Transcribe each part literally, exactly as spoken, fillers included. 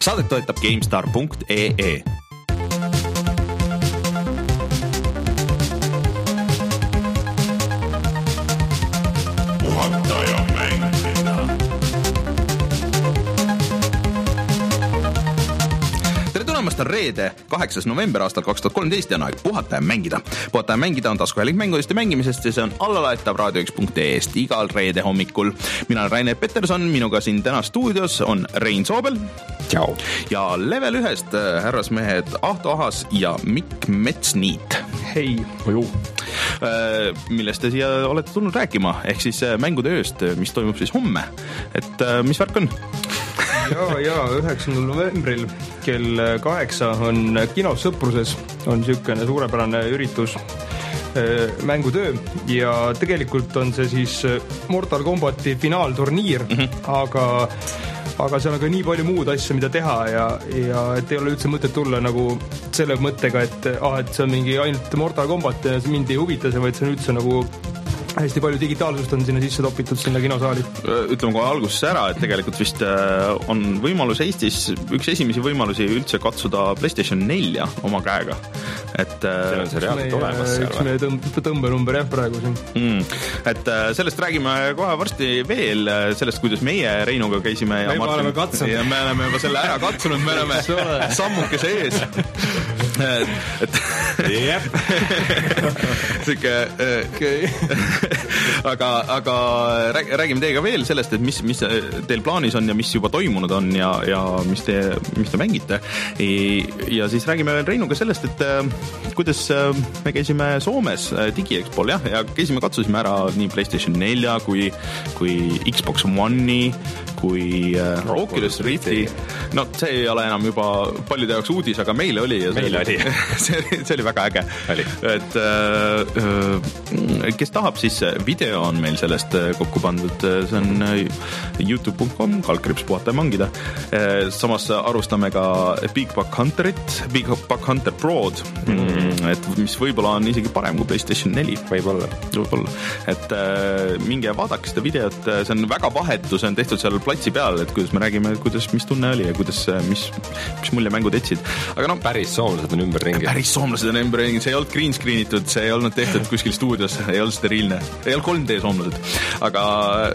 Saadet toetab GameStar punkt ee. On reede, kaheksas november aastal kaks tuhat kolmteist ja on aeg puhata ja mängida. Puhata ja mängida on taskuhääling mängudest ja mängimisest ja see on allalaetav raadio üks punkt ee-st igal reede hommikul. Mina olen Rainer Peterson, minuga siin täna stuudios on Rein Soobel. Ciao. Ja level ühest härrasmehed Ahto Ahas ja Mikk Metsniit. Hei. Oju. Millest te siia olete tulnud rääkima, ehk siis mängude ööst, mis toimub siis homme. Et mis värk on? Jaa, jaa, üheksandal novembril kell kaheksa on kinos Sõpruses on niisugune suurepärane üritus mängutöö ja tegelikult on see siis Mortal Kombati finaalturniir, mm-hmm. aga aga seal on ka nii palju muud asja, mida teha ja, ja et ei ole üldse mõtet tulla nagu selle mõttega, et, ah, et see on mingi ainult Mortal Kombat ja mind ei huvita see, vaid see on üldse nagu hästi palju digitaalsust on sinna sisse topitud sinna kinosaali. Ütleme kohe alguses ära, et tegelikult vist on võimalus Eestis, üks esimesi võimalusi üldse katsuda PlayStation nelja oma käega. Et, see on see reaalselt olemas seal. Üks meie tõmb, tõmbenumber jah praegu siin. Mm, et sellest räägime kohe varsti veel, sellest, kuidas meie Reinuga käisime ja me oleme katsunud. Ja me oleme juba selle ära katsunud, me oleme sammukese ees. Et jep. Siuke okay. aga, aga räägime teiega veel sellest, et mis, mis teil plaanis on ja mis juba toimunud on ja, ja mis, te, mis te mängite. Ja siis räägime veel Reinuga sellest, et kuidas me käisime Soomes DigiExpol jah, ja käisime, katsusime ära nii PlayStation nelja kui, kui Xbox One'i kui Oculus Rifti. No see ei ole enam juba paljude jaoks uudis, aga meile oli. Ja meile oli. see, see oli väga äge. Oli. Et kes tahab, siis video on meil sellest kokku pandud. See on youtube punkt com, kaldkriips puhata ja mangida. Samas arvustame ka Big Buck Hunterit, Big Buck Hunter Prod, mm. et mis võib-olla on isegi parem kui PlayStation neli. Võib-olla. Võib-olla. Et minge vaadake seda videot, see on väga vahetu, see on tehtud seal platsi peal, et kuidas me räägime, kuidas, mis tunne oli ja kuidas, mis, mis mulje mängud etsid. Aga no, päris soomlased on ümberringi. Päris soomlased on ümberringi, see ei olnud green screenitud, see ei olnud tehtud kuskil stuudios, ei olnud steriilne, ei olnud kolm D soomlased. Aga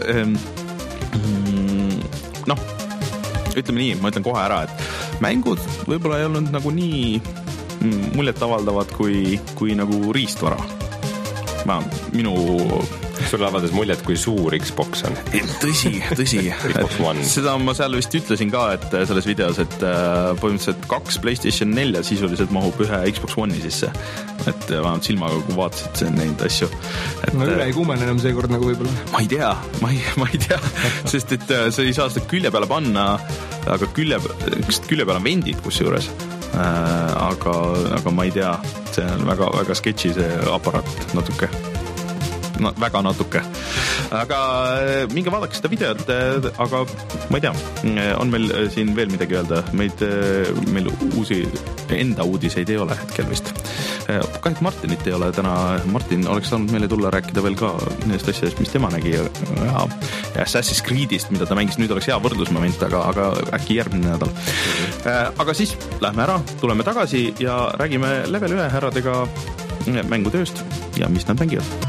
mm, noh, ütleme nii, ma ütlen kohe ära, et mängud võib-olla ei olnud nagu nii muljet avaldavad kui, kui nagu riistvara. Ma, minu Sulle avaldas muljet, kui suur Xbox on. Tõsi, tõsi. Xbox One. Seda ma seal vist ütlesin ka, et selles videos, et põhimõtteliselt kaks PlayStation nelja sisuliselt mahub ühe Xbox One'i sisse. Et vähemalt silmaga, kui vaatasid neid asju. Et, no üle ei kuumene enam seekord nagu võib-olla. Ma ei tea, ma ei, ma ei tea, sest et sa ei saa seda külje peale panna, aga külje, külje peale on vendid kus juures. Aga, aga ma ei tea, see on väga, väga sketši see aparaat natuke. No, väga natuke. Aga minge vaadake seda videot, aga ma ei tea, on meil siin veel midagi öelda. Meid, meil uusi enda uudiseid ei ole hetkel vist. Kahjuks Martinit ei ole täna. Martin oleks saanud meile tulla rääkida veel ka nendest asjadest, mis tema nägi ja, ja Assassin's Creedist, mida ta mängis. Nüüd oleks hea võrdlusmoment, aga, aga äkki järgmine nädal. Aga siis lähme ära, tuleme tagasi ja räägime level ühe härradega mängutööst ja mis nad mängivad.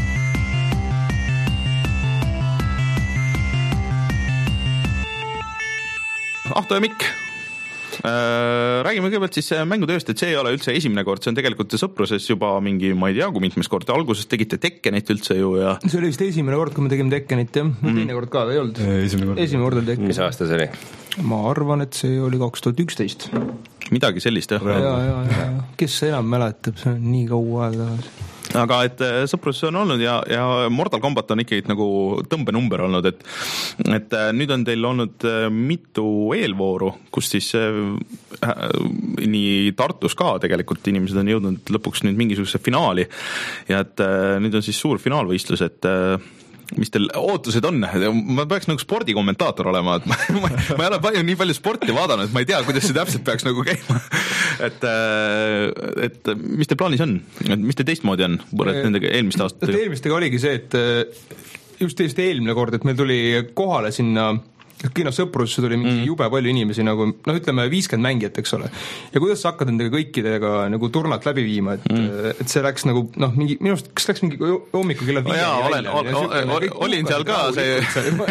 Ahto ja Mikk, räägime kõigepealt siis mängutööst, et see ei ole üldse esimene kord, see on tegelikult Sõpruses juba mingi, ma ei tea, kui mitmes kord, alguses tegite Tekkenit üldse ju ja... See oli vist esimene kord, kui me tegime Tekkenit, jah, mm. teine kord ka ei olnud. Esimene kord. Esimene kord oli Tekken. Mis aasta see oli? Ma arvan, et see oli kaks tuhat üksteist. Midagi sellist, jah? Ja, ja, ja, kes see enam mäletab, see on nii kaua aega tagasi. Aga et Sõprus on olnud ja, ja Mortal Kombat on ikkagi nagu tõmbenumber olnud, et, et nüüd on teil olnud mitu eelvooru, kus siis äh, nii Tartus ka tegelikult inimesed on jõudnud lõpuks nüüd mingisuguse finaali ja et äh, nüüd on siis suur finaalvõistlus, et äh, mis teil ootused on? Ma peaks nagu spordikommentaator olema, et ma, ma, ma ei ole palju, nii palju sporti vaadanud, et ma ei tea, kuidas see täpselt peaks nagu käima. Et, et mis teil plaanis on? Mis teil teistmoodi on? Nendega eelmiste aastate? Eelmistega oligi see, et just teist eelmine kord, et meil tuli kohale sinna kinos Sõprusse tuli mingi mm. jube palju inimesi nagu, noh ütleme viiskümmend mängijat, eks ole. Ja kuidas sa hakkad nendega kõikidega nagu turnat läbi viima, et mm. et see läks nagu, noh, mingi, minust, kas läks mingi hommiku kella viie? Jaa, olen, ol, ol, ol, olin seal ka see,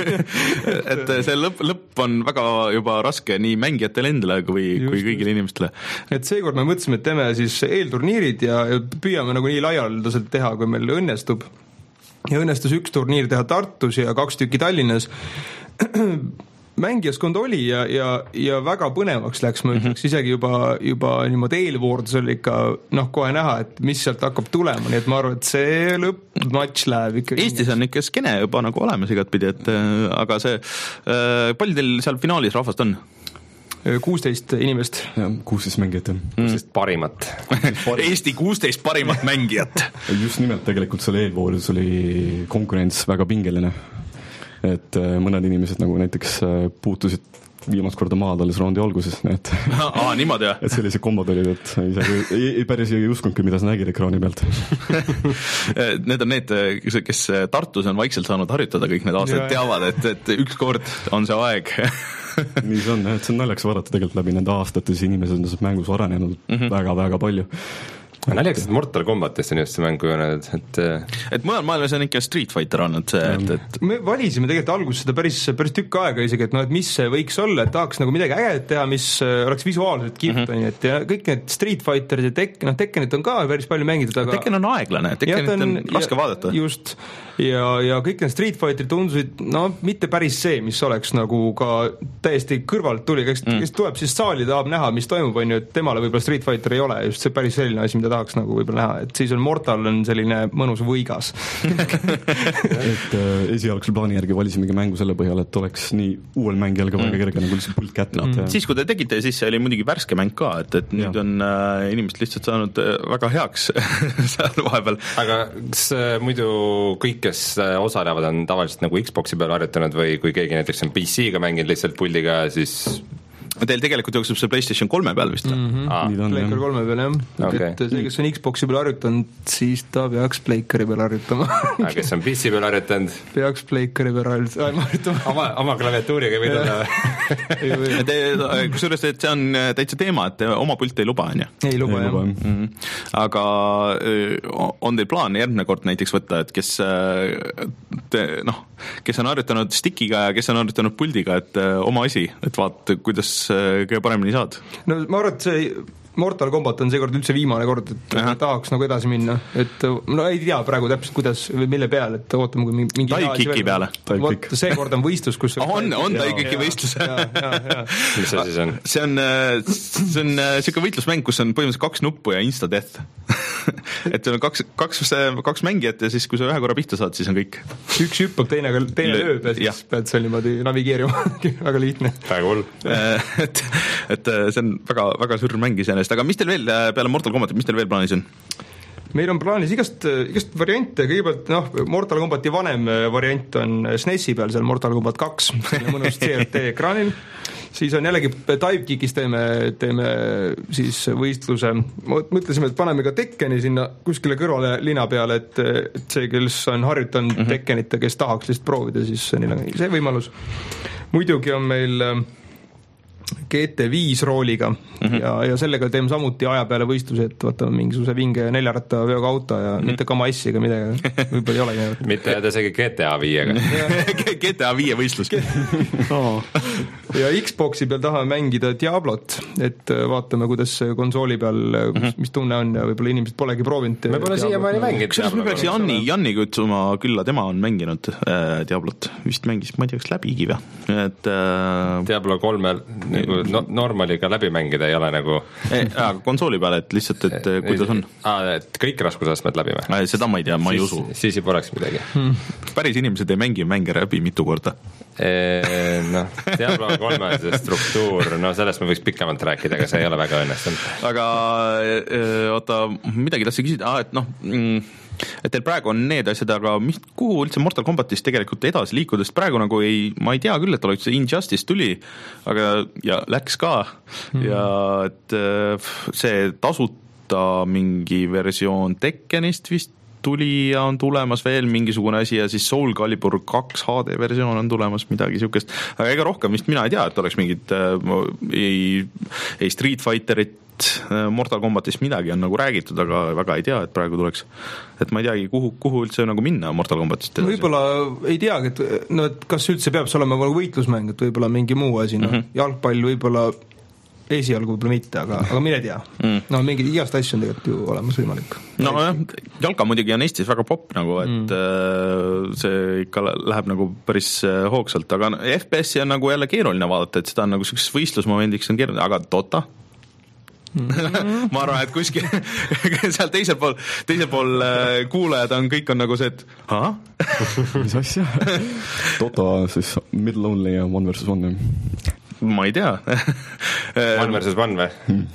et see lõpp, lõpp on väga juba raske nii mängijatele endale kui, kui kõigile inimestele. Et seekord me mõtlesime, et teeme siis eelturniirid ja püüame nagu nii laialdaselt teha, kui meil õnnestub. Ja õnnestus üks turniir teha Tartus ja kaks tükki Tallinnas. Mängijaskond oli ja, ja, ja väga põnevaks läks, ma ütleks, isegi juba, juba niimoodi eelvoordus oli ikka noh, kohe näha, et mis sealt hakkab tulema, nii et ma arvan, et see lõpp-matš läheb ikka. Eestis on ikka skene juba nagu olemas igatpidi, et aga see, palju teil seal finaalis rahvast on? kuusteist inimest. Ja, kuusteist mängijat. kuusteist parimat. Eesti kuusteist parimat mängijat. Just nimelt tegelikult seal eelvoorus oli konkurents väga pingeline. Et mõned inimesed nagu näiteks puutusid viimast korda maad alles raundi alguses, et Aa, niimoodi, jah? Et sellised kombod olid, et isegi, ei, ei päris ei uskunudki, mida sa nägid ekraani pealt. Need on need, kes Tartus on vaikselt saanud harjutada kõik need aastad, teavad, et, et üks kord on see aeg. Nii see on, et see on naljaks vaadata tegelikult läbi nende aastates, inimesed on mängus arenenud mm-hmm. väga-väga palju. Naljakas, et Mortal Kombatist on just see mängu joonud, et et mujal maailmas on ikka Street Fighter olnud see, et, et me valisime tegelikult alguses seda päris, päris tükk aega isegi, et noh, et mis see võiks olla, et tahaks nagu midagi ägedat teha, mis oleks visuaalselt kihvt mm, -hmm. et ja kõik need Street Fighterid ja Tekken, noh Tekkenit on ka päris palju mängitud, aga Tekken on aeglane, Tekkenit on, on raske ja, vaadata. Just, ja, ja kõik need Street Fighterid tundusid, no mitte päris see, mis oleks nagu ka täiesti kõrvalt tuli, kes, mm. kes tuleb siis saali, tahab näha, mis toimub, on ju, et temale võib-olla Street Fighter ei ole, just see päris selline asi, mida tahaks nagu võib-olla näha, et siis on Mortal on selline mõnus võigas. et äh, esialgsel plaani järgi valisimegi mängu selle põhjal, et oleks nii uuel mängijal ka väga mm. kerge nagu lihtsalt pult kätte. No, ja... Siis kui te tegite, siis see oli muidugi värske mäng ka, et, et nüüd ja. on äh, inimesed lihtsalt saanud väga heaks seal vahepeal. Aga kas äh, muidu kõik, kes äh, osalevad, on tavaliselt nagu Xboxi peal harjutanud või kui keegi näiteks on P C-ga mänginud lihtsalt puldiga, siis Teil tegelikult jookseb see PlayStation kolme peal vist või? Mm-hmm. Ah. Pleikar kolme peal, jah. Okay. Et see, kes on Xboxi peal harjutanud, siis ta peaks Pleikari peal harjutama. Aga kes on P C peal harjutanud? Peaks Pleikari peal harjutama. Oma, oma klaviatuuriga või tulla? Kusjuures, et see on täitsa teema, et oma pult ei luba, on ju? Ei luba, jah. Mm-hmm. Aga on teil plaan järgmine kord näiteks võtta, et kes, te, noh, kes on harjutanud stickiga ja kes on harjutanud puldiga, et oma asi, et vaat, kuidas kõige paremini saad? No ma arvan, et see Mortal Kombat on seekord üldse viimane kord, et Aha. tahaks nagu edasi minna, et no ei tea praegu täpselt kuidas või mille peale, et ootame kui mingi Tai-kiki peale. Vot seekord on võistlus, kus on, on Tai-kiki võistlus. Mis see siis on? See on, see on siuke võitlusmäng, kus on põhimõtteliselt kaks nuppu ja insta-death. et seal on kaks, kaks, kaks mängijat ja siis kui sa ühe korra pihta saad, siis on kõik. Üks hüppab, teine, teine lööb ja siis ja. pead seal niimoodi navigeerima. Väga lihtne. Väga hull. et, et see on väga, väga sürr mäng iseenesest. Aga mis teil veel peale Mortal Kombat, mis teil veel plaanis on? Meil on plaanis igast, igast variante, kõigepealt noh, Mortal Kombati vanem variant on S N E S-i peal, seal Mortal Kombat kaks, mõnus C R T ekraanil, siis on jällegi Typekikis teeme, teeme siis võistluse, mõtlesime, et paneme ka Tekkeni sinna kuskile kõrvale lina peale, et, et see, kes on harjutanud mm -hmm. Tekkenit ja kes tahaks lihtsalt proovida, siis neil on see võimalus. Muidugi on meil G T viis rooliga mm-hmm. ja, ja sellega teeme samuti aja peale võistlusi, et vaatame mingisuguse vinge neljaratta veoga auto ja mm-hmm. mitte Kamaissi ega midagi, võib-olla ei olegi. mitte jääda isegi G T A viiega. G T A viie võistlus. no. Ja Xboxi peal tahame mängida Diablot, et vaatame, kuidas konsooli peal, mm-hmm. mis tunne on ja võib-olla inimesed polegi proovinud. me pole siiamaani mänginud. Kuidas me peaks Janni, Janni kutsuma külla, tema on mänginud äh, Diablot, vist mängis, ma ei tea, kas läbigi või? Et, äh... Diablo kolmel nagu no, normaliga läbi mängida ei ole nagu ei, aga konsooli peale, et lihtsalt, et ei, kuidas on? Aa, et kõik raskusastmed läbi või? Seda ma ei tea, ma siis, ei usu. Siis ei poleks midagi. Hmm. Päris inimesed ei mängi mänge läbi mitu korda. E, noh, Diablo kolme struktuur, no sellest me võiks pikemalt rääkida, aga see ei ole väga õnnestunud. Aga oota, midagi tahtsin küsida, ah, et noh mm, et teil praegu on need asjad, aga mis, kuhu üldse Mortal Kombatist tegelikult edasi liikudest praegu nagu ei, ma ei tea küll, et oleks Injustice tuli, aga ja läks ka mm. ja et see tasuta mingi versioon Tekkenist vist tuli ja on tulemas veel mingisugune asi ja siis Soul Calibur kaks H D versioon on tulemas, midagi siukest, aga ega rohkem vist mina ei tea, et oleks mingid äh, ei, ei Street Fighterit, Mortal Kombatist midagi on nagu räägitud, aga väga ei tea, et praegu tuleks, et ma ei teagi, kuhu, kuhu üldse nagu minna Mortal Kombatist edasi. Võib-olla ei teagi, et no, et kas üldse peab see olema võitlusmäng, et võib-olla mingi muu asi, no, mm-hmm. jalgpall võib-olla esialgu võib-olla mitte, aga, aga mine tea mm. no mingi igast asju on tegelikult ju olemas võimalik. No jah, jalka muidugi on Eestis väga popp nagu, et mm. see ikka läheb nagu päris hoogsalt, aga F P S-i on nagu jälle keeruline vaadata, et seda on nagu selliseks võistlusmomendiks on keeruline, aga Dota mm. ma arvan, et kuskil seal teisel pool, teisel pool kuulajad on, kõik on nagu see, et aha? mis asja? Dota siis middle only ja one versus one ma ei tea one versus one või?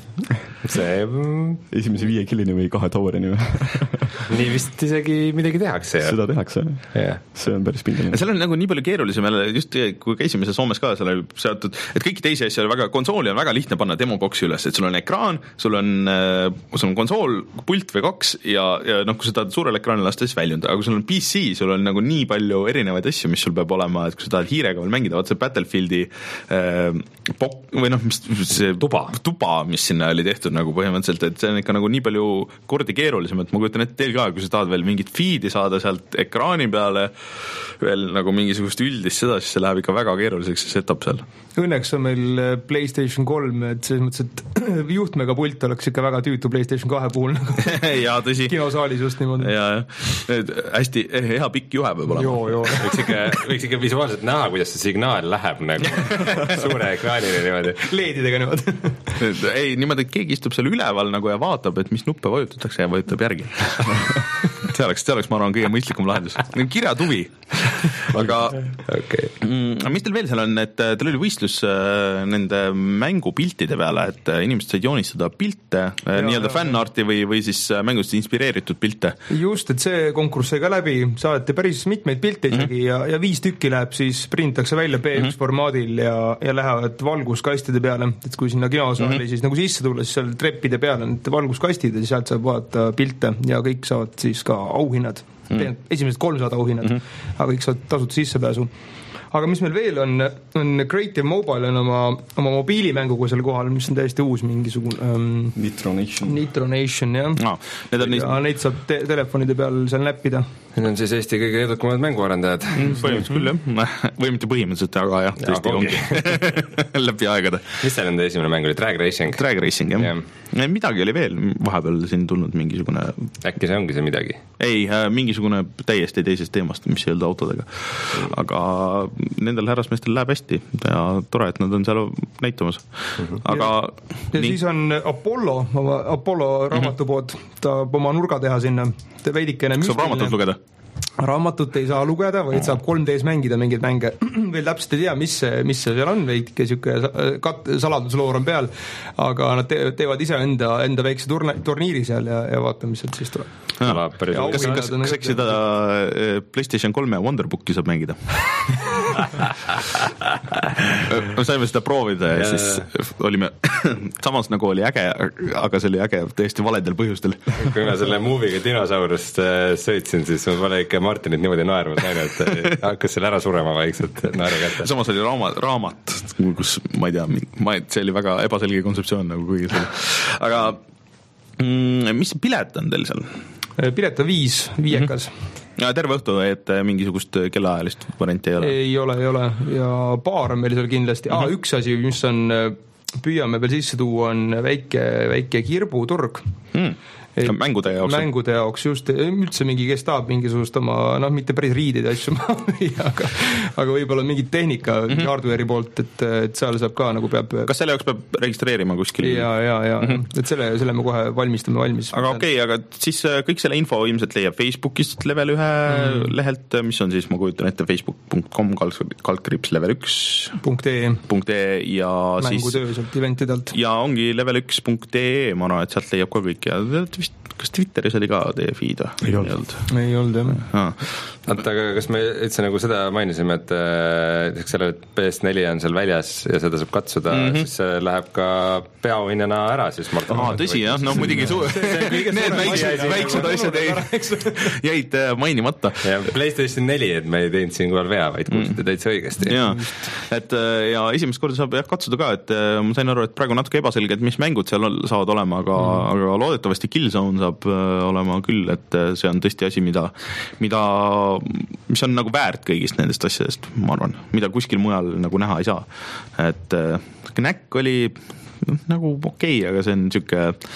see esimese viie killini või kahe towerini või? nii vist isegi midagi tehakse ja. seda tehakse yeah. see on päris pingeline. seal on nagu nii palju keerulisem jälle, just kui käisime seal Soomes ka, seal oli seotud, et kõiki teisi asju oli väga, konsooli on väga lihtne panna demoboksi üles, et sul on ekraan, sul on, sul on konsool, pult või kaks ja, ja noh, kui sa tahad suurel ekraanil lasta, siis väljunda, aga kui sul on P C, sul on nagu nii palju erinevaid asju, mis sul peab olema, et kui sa tahad hiirega veel mängida, vaat see Battlefieldi äh, pok- või noh, mis see tuba. tuba, mis sinna oli tehtud nagu põhimõtteliselt, et see on ikka nagu nii palju kordi keerulisem, et ma kujutan ette teil ka, kui sa tahad veel mingit feed'i saada sealt ekraani peale, veel nagu mingisugust üldist seda, siis see läheb ikka väga keeruliseks see setup seal. Õnneks on meil PlayStation kolm, et selles mõttes, et juhtmega pult oleks ikka väga tüütu PlayStation kahe puhul nagu ja tõsi. Kinosaalis just niimoodi. Ja, ja. hästi hea pikk juhe peab olema. Joo, joo. Võiks ikka, võiks ikka visuaalselt näha, kuidas see signaal läheb nagu suure ekraanile niimoodi. Leedidega niimoodi. ei, niimoodi, et keegi istub seal üleval nagu ja vaatab, et mis nuppe vajutatakse ja vajutab järgi. see oleks, see oleks, ma arvan, kõige mõistlikum lahendus. Kirjatuvi. Aga okay. mm, mis teil veel seal on, et teil oli võistlus äh, nende mängupiltide peale, et äh, inimesed said joonistada pilte, äh, nii-öelda fännarti või, või siis äh, mängust inspireeritud pilte. Just, et see konkurss sai ka läbi, saadeti päris mitmeid pilte isegi mm-hmm. ja, ja viis tükki läheb, siis printakse välja B üks mm-hmm. formaadil ja, ja lähevad valguskastide peale, et kui sinna kinosaali mm-hmm. siis nagu sisse tulla, siis seal treppide peal on valguskastid ja sealt saab vaadata pilte ja kõik saavad siis ka auhinnad. Mm. esimesed kolmsada auhinnad mm-hmm. aga kõik saavad tasuta sissepääsu. Aga mis meil veel on, on Creative Mobile on oma, oma mobiilimänguga seal kohal, mis on täiesti uus mingisugune um, Nitro Nation Nitro Nation, jah no, need on ja neist... neid saab te- telefonide peal seal näppida. Need on siis Eesti kõige edukamad mänguarendajad mm, põhimõtteliselt küll, jah. Või mitte põhimõtteliselt, aga jah, tõesti ja, ongi läbi aegade. Mis seal nende esimene mäng oli? Drag Racing? Drag Racing, jah yeah. Midagi oli veel vahepeal siin tulnud mingisugune äkki see ongi see midagi? Ei, mingisugune täiesti teisest teemast, mis ei olnud autodega aga nendel härrasmeestel läheb hästi ja tore, et nad on seal näitamas aga ja, ja nii... siis on Apollo Apollo raamatupood mm-hmm. tahab oma nurga teha sinna veidikene kas saab raamatut lugeda? Raamatut ei saa lugeda, vaid saab kolm D-s mängida mingeid mänge. Veel täpselt ei tea, mis see, mis see seal on, veidike siuke kat-, saladusloor on peal, aga nad te- teevad ise enda, enda väikse turne- turniiri seal ja, ja vaatame, mis sealt siis tuleb. Ja, kas, kas, kas äkki seda PlayStation kolme Wonderbooki saab mängida? me saime seda proovida ja, ja siis olime samas nagu oli äge, aga see oli äge täiesti valedel põhjustel. Kui ma selle movie'ga dinosaurust sõitsin, siis ma pole ikka Martinit niimoodi naermas näinud, et hakkas seal ära surema vaikselt naeru kätte. Samas oli raamat, raamat, kus ma ei tea, ma ei, see oli väga ebaselge kontseptsioon nagu kuigi selle. Aga mm, mis pilet on teil seal? Pilet on viis, viiekas. Mm-hmm. Ja terve õhtu, et mingisugust kellaajalist varianti ei ole? Ei ole, ei ole. Ja baar on meil seal kindlasti. Mm-hmm. Ah, üks asi, mis on, püüame veel sisse tuua, on väike, väike kirbuturg. Mm. Et mängude jaoks mängude jaoks just, üldse mingi, kes tahab mingisugust oma, noh, mitte päris riidid asju aga, aga võib-olla mingit tehnika mm-hmm. hardware'i poolt, et, et seal saab ka nagu peab kas selle jaoks peab registreerima kuskil? ja, ja, ja mm-hmm. et selle, selle me kohe valmistame valmis. Aga okei, okay, aga siis kõik selle info ilmselt leiab Facebookist level ühe mm. lehelt, mis on siis, ma kujutan ette, facebook punkt com kaldkriips level üks punkt ee ja mängutöö siis sealt eventidelt ja ongi level üks punkt ee, ma arvan, et sealt leiab ka kõik ja vist kas Twitteris oli ka teie feed? Ei olnud. Ei olnud, jah. Ah. Oota, aga kas me üldse nagu seda mainisime, et äh, selle P S neli on seal väljas ja seda saab katsuda, mm -hmm. siis see läheb ka peaauhinnana ära siis Martin. Aa, tõsi jah, noh muidugi su- need väiksed, väiksed asjad jäid, jäid mainimata. Ja PlayStation neli, et me ei teinud siin kohal vea, vaid kuulsite täitsa õigesti. Ja, et, ja esimest korda saab jah katsuda ka, et ma sain aru, et praegu natuke ebaselge, et mis mängud seal saavad olema, aga, mm. aga loodetavasti Killzone saab olema küll, et see on tõesti asi, mida, mida, mis on nagu väärt kõigist nendest asjadest, ma arvan, mida kuskil mujal nagu näha ei saa. Et Knack oli nagu okei okay,, aga see on niisugune,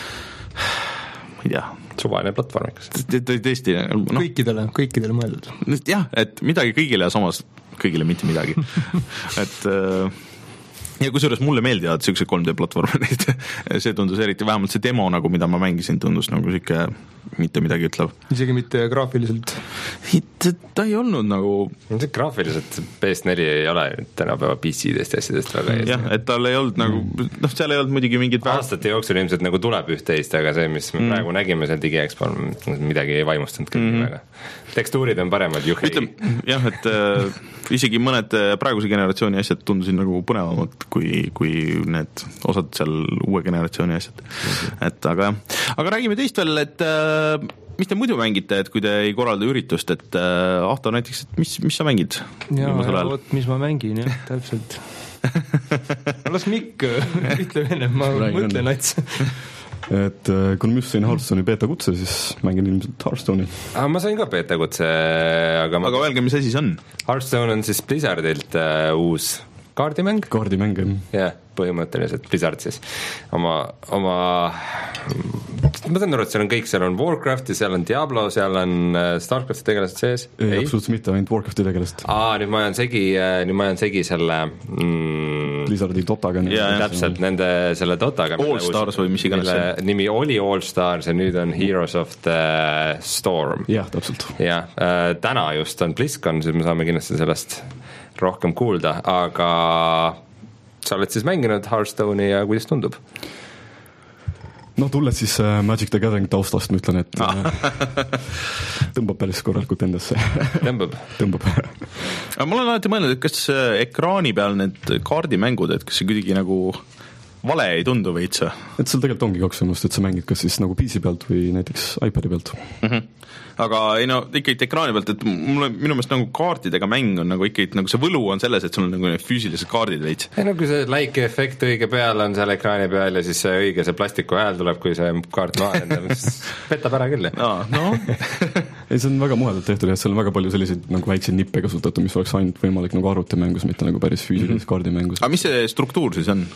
ma ei tea, suvaline platvormikas. Tõesti no, kõikidele, kõikidele mõeldud. Jah, et midagi kõigile ja samas kõigile mitte midagi. et ja kusjuures mulle meeldivad siuksed kolm D platvormerid. See tundus eriti, vähemalt see demo nagu, mida ma mängisin, tundus nagu siuke mitte midagi ütlev. Isegi mitte graafiliselt? Ta ei olnud nagu... Graafiliselt P S neli ei ole tänapäeva P C-dest ja asjadest väga ees. Jah, et tal ei olnud nagu, noh, seal ei olnud muidugi mingid... Aastate jooksul ilmselt nagu tuleb üht-teist, aga see, mis me mm. praegu nägime seal DigiExpo, midagi ei vaimustanud küll mm. väga. Tekstuurid on paremad, juhei. Ütlem, jah, et äh, isegi mõned praeguse generatsiooni asjad tundusid nagu põnevamad kui, kui need osad seal uue generatsiooni asjad. Mm-hmm. Et aga, aga räägime teist veel, et äh, mis te muidu mängite, et kui te ei korralda üritust, et äh, Ahto näiteks, et mis, mis sa mängid? Jaa, ja võt, mis ma mängin, jah, täpselt. Las Mikk ütle enne, ma mõtlen ats. Et kui ma just sain Hearthstone'i beta kutse, siis mängin ilmselt Hearthstone'i. Ah, ma sain ka beta kutse, aga... Aga öelge, mis asi see on? Hearthstone on siis Blizzardilt uh, uus kaardimäng. Kaardimäng, jah. Jah, põhimõtteliselt Blizzard siis. Oma, oma, ma saan aru, et seal on kõik, seal on Warcraft ja seal on Diablo, seal on Starcrafti tegelased sees. Ei, ei? Absoluutselt mitte, ainult Warcrafti tegelast. Aa, nüüd ma ajan segi, nüüd ma ajan segi selle mm, Blizzardi Dotaga. Ja, täpselt, nende selle Dotaga. All Stars või mis iganes see. Nimi oli All Stars ja nüüd on Heroes of the Storm. Jah, täpselt. Jah, täna just on BlizzCon, siis me saame kindlasti sellest rohkem kuulda, aga sa oled siis mänginud Hearthstone'i ja kuidas tundub? No tulles siis äh, Magic the Gathering taustast, ma ütlen, et äh, tõmbab päris korralikult endasse. Tõmbab? Tõmbab. Aga ma olen alati mõelnud, et kas ekraani peal need kaardimängud, et kas see kuidagi nagu vale ei tundu veits? Et seal tegelikult ongi kaks võimalust, et sa mängid kas siis nagu P C pealt või näiteks iPadi pealt. Mm-hmm. Aga ei no ikkagi ekraani pealt, et mulle, minu meelest nagu kaartidega mäng on nagu ikkagi, nagu see võlu on selles, et sul on nagu füüsilised kaardid veits. Ei no kui see like efekt õige peal on seal ekraani peal ja siis see õige see plastiku hääl tuleb, kui see kaart maha lendab, siis petab ära küll. No, no. Ei, see on väga muheldult tehtud ja seal on väga palju selliseid nagu väikseid nippe kasutatud, mis oleks ainult võimalik nagu arvutimängus, mitte nagu päris füüsilises mm-hmm. kaardimängus. Aga mis see struktuur siis on?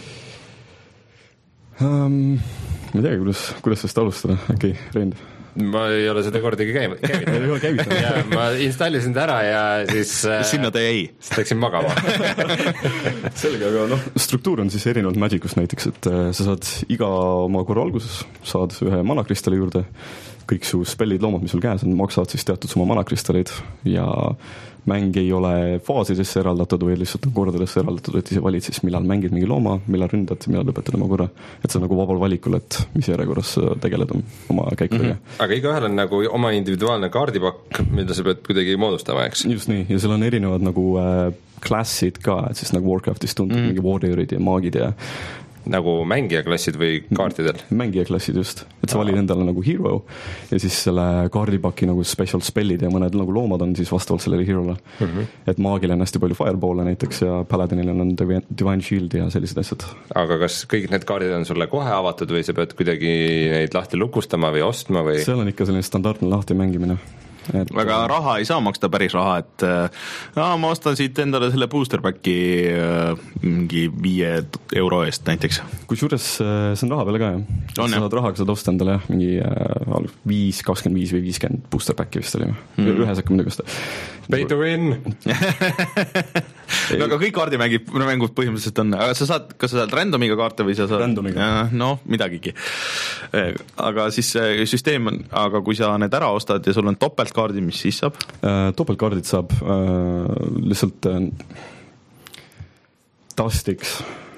Um, ma ei tea, kuidas, kuidas sellest alustada, okei, okay, Rein. Ma ei ole seda kordagi käivitanud. Ja ma installisin ta ära ja siis sinna ta jäi. Siis läksin magama. Selge, aga noh, struktuur on siis erinevalt Magicust näiteks, et sa saad iga oma korra alguses saad ühe manakristalli juurde, kõik su spellid, loomad, mis sul käes on, maksavad siis teatud summa manakristallid ja mäng ei ole faasidesse eraldatud või lihtsalt kordadesse eraldatud, et ise valid siis, millal mängid mingi looma, millal ründad, millal lõpetad oma korra. Et see on nagu vabal valikul, et mis järjekorras tegeled oma käikudega. Mm-hmm. Aga igaühel on nagu oma individuaalne kaardipakk, mida sa pead kuidagi moodustama, eks? Just nii, ja seal on erinevad nagu äh, klassid ka, et siis nagu Warcraftist tundub mm. mingi warriorid ja maagid ja nagu mängijaklassid või kaartidel? Mängijaklassid just, et sa valid endale nagu hero ja siis selle kaardipaki nagu special spellid ja mõned nagu loomad on siis vastavalt sellele herole mm-hmm. et maagil on hästi palju fireball'e näiteks ja paladinil on divine shield ja sellised asjad. Aga kas kõik need kaardid on sulle kohe avatud või sa pead kuidagi neid lahti lukustama või ostma või? Seal on ikka selline standardne lahti mängimine. Et, aga raha ei saa maksta päris raha, et äh, ma ostan siit endale selle booster packi äh, mingi viie euro eest näiteks. Kusjuures äh, see on raha peale ka, jah. Sa saad rahaga saad osta endale jah, mingi äh, viis, kakskümmend viis või viiskümmend booster packi vist oli. Mm. Ühes hakkab midagi osta. Pay to win! No aga kõik kaardimängid, mängud põhimõtteliselt on, aga sa saad, kas sa saad randomiga kaarte või sa saad? Randomiga. No, midagigi. Aga siis süsteem on, aga kui sa need ära ostad ja sul on topeltkaardid, mis siis saab? Äh, topeltkaardid saab äh, lihtsalt äh, Dustix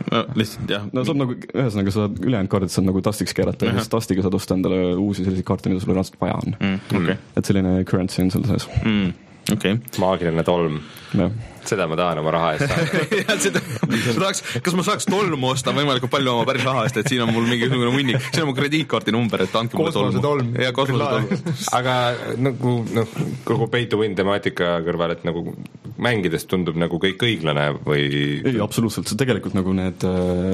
no, lihtsalt jah. no saab nagu, ühesõnaga sa ülejäänud kaardid saad nagu tastiks keerata ja siis tastiga saad osta endale uusi selliseid kaarte, mida sul reaalselt vaja on mm,. Okay. et selline currency on seal sees mm,. Okay. Maagiline tolm. Seda ma tahan oma raha eest saada. seda, seda tahaks, kas ma saaks tolmu osta võimalikult palju oma päris raha eest, et siin on mul mingisugune munnik, see on mu krediitkaardi number, et andke mulle tolmu. Tolm. Ja kosmose tolm. Aga nagu no, kogu pay to win temaatika kõrval, et nagu mängides tundub nagu kõik õiglane või? Ei, absoluutselt, see tegelikult nagu need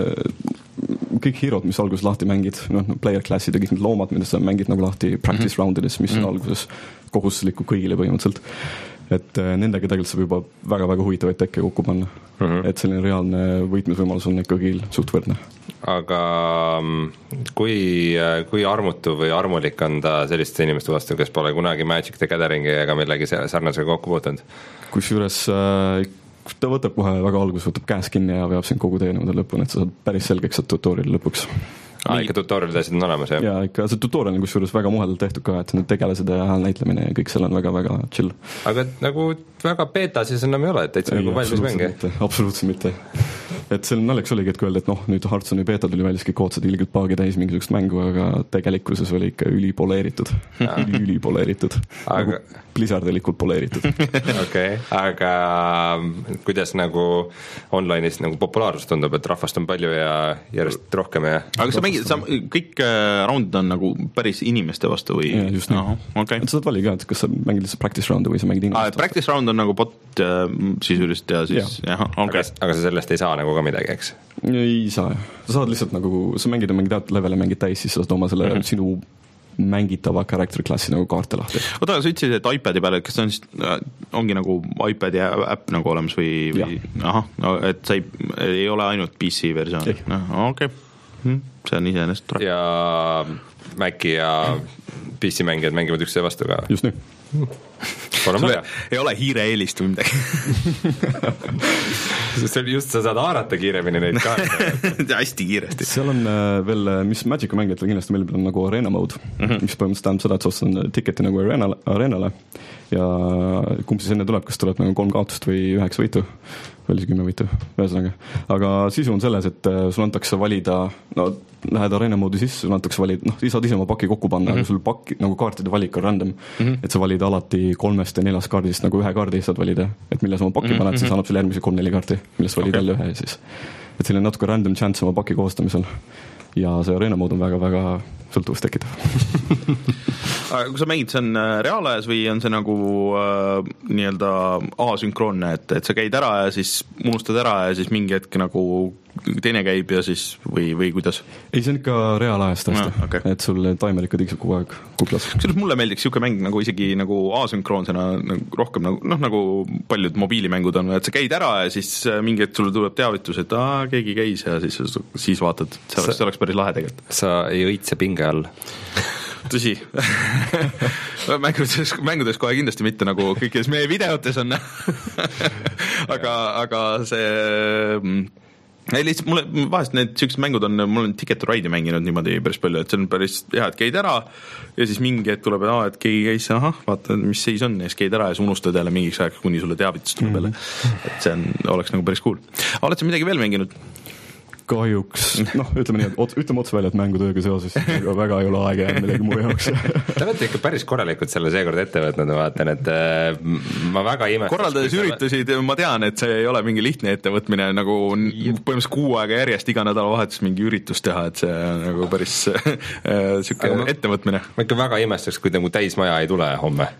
kõik hero'd, mis alguses lahti mängid, noh, player classid ja kõik need loomad, mida sa mängid nagu lahti practice mm-hmm. roundides, mis mm-hmm. on alguses kohustuslikku kõigile põhimõtteliselt. Et nendega tegelikult saab juba väga-väga huvitavaid tekke kokku panna. Mm-hmm. Et selline reaalne võitmisvõimalus on ikkagi suht võrdne. Aga kui, kui armutu või armulik on ta selliste inimeste vastu, kes pole kunagi Magic the Gatheringi ega millegi sarnasega kokku puutunud? Kusjuures ta võtab kohe väga algus, võtab käes kinni ja veab sind kogu teenude lõpuni, et sa saad päris selgeks saad tutoriali lõpuks. Ah, ikka tutorialid asjad on olemas, jah? Jaa, ikka see tutorial on kusjuures väga muheldalt tehtud ka, et need tegelased ja hääl näitlemine ja kõik seal on väga-väga chill. Aga nagu väga beta siis enam ei ole, et täitsa nagu valmis mänge? Absoluutselt mitte. Et seal naljaks oligi, et kui öelda, et noh, nüüd Hearthstone'i beta tuli välis kõik ootsad ilgelt paagi täis mingisugust mängu, aga tegelikkuses oli ikka ülipoleeritud. Ülipoleeritud. Aga... Nagu Blizzardelikult poleeritud. Okei, aga kuidas nagu online'is nagu populaarsus tundub, et rahvast on palju ja järjest rohkem ja... Aga sa mängid, sa, kõik roundid on nagu päris inimeste vastu või? Ja, just nii. Aha, okay. Et sa saad valida, et kas sa mängid lihtsalt practice round'i või sa mängid inimeste vastu. Practice round on nagu bot sisuliselt ja siis... Ja. Jah, okay. aga, aga sa sellest ei saa nagu ka midagi, eks? Ei saa, sa saad lihtsalt nagu, sa mängid ja mängid teatud levele, mängid täis, siis sa saad oma selle mm-hmm. sinu mängitava character klassi nagu kaarte lahti. Oota, sa ütlesid, et iPadi peale, kas see on siis, ongi nagu iPadi äpp nagu olemas või, või aha, no, et sa ei, ei ole ainult P C versioon? No, okei, okay. See on iseenesest tore. Ja Maci ja P C mängijad mängivad üksteise vastu ka? Just nii. ei ole hiire eelist või midagi. just sa saad haarata kiiremini neid kaarte. hästi kiiresti. Seal on veel, mis Magicu mängijatel kindlasti meil on nagu arena mode, mm-hmm. mis põhimõtteliselt tähendab seda, et sa ostad tiketi nagu arena, arenale ja kumb siis enne tuleb, kas tuleb nagu kolm kaotust või üheksa võitu või oli see kümme võitu, ühesõnaga. Aga sisu on selles, et sul antakse valida, no lähed arena moodi sisse, sul antakse valida, noh, saad ise oma paki kokku panna, mm-hmm. aga sul pakki, nagu kaartide valik on random, mm-hmm. et sa valid alati kolmest ja neljast kaardist nagu ühe kaardi saad valida, et milles oma paki mm-hmm. paned, siis annab sulle järgmise kolm-neli kaarti, milles valid okay. jälle ühe ja siis. Et selline natuke random chance oma paki koostamisel ja see arena mood on väga-väga sõltuvust tekitav. Aga kui sa mängid, see on reaalajas või on see nagu äh, nii-öelda asünkroonne, et, et sa käid ära ja siis unustad ära ja siis mingi hetk nagu teine käib ja siis või, või kuidas? Ei, see on ikka reaalajas tõesti, no, okay. et sul taimel ikka tiksub kogu aeg kuklas. Kusjuures mulle meeldiks siuke mäng nagu isegi nagu asünkroonsena nagu rohkem nagu, noh, nagu paljud mobiilimängud on, et sa käid ära ja siis mingi hetk sulle tuleb teavitus, et aa, keegi käis ja siis, siis vaatad, see oleks, see oleks päris lahe tegelikult. Sa ei õitse pinge all. Tõsi. mängudes, mängudes kohe kindlasti mitte nagu kõikides meie videotes on. aga, aga see ei, lihtsalt mulle vahest need sellised mängud on, mul on Ticket to Ride'i mänginud niimoodi päris palju, et see on päris hea, et käid ära ja siis mingi hetk tuleb, et, aa, et keegi käis, ahah, vaata, mis seis on ja siis käid ära ja siis unustad jälle mingiks ajaks, kuni sulle teavitus tuleb jälle. Mm-hmm. Et see on, oleks nagu päris cool. Oled sa midagi veel mänginud? Kahjuks, noh, ütleme nii, et ütleme otse välja, et mängutööga seoses väga, väga ei ole aega jäänud midagi muu jaoks. Te olete ikka päris korralikult selle seekord ette võtnud, ma vaatan, et ma väga imestas. Korraldades üritusi, ma tean, et see ei ole mingi lihtne ettevõtmine, nagu põhimõtteliselt kuu aega järjest iga nädala vahetus mingi üritus teha, et see on nagu päris siuke ma, ettevõtmine. Ma ikka väga imestaks, kui te mu täismaja ei tule homme.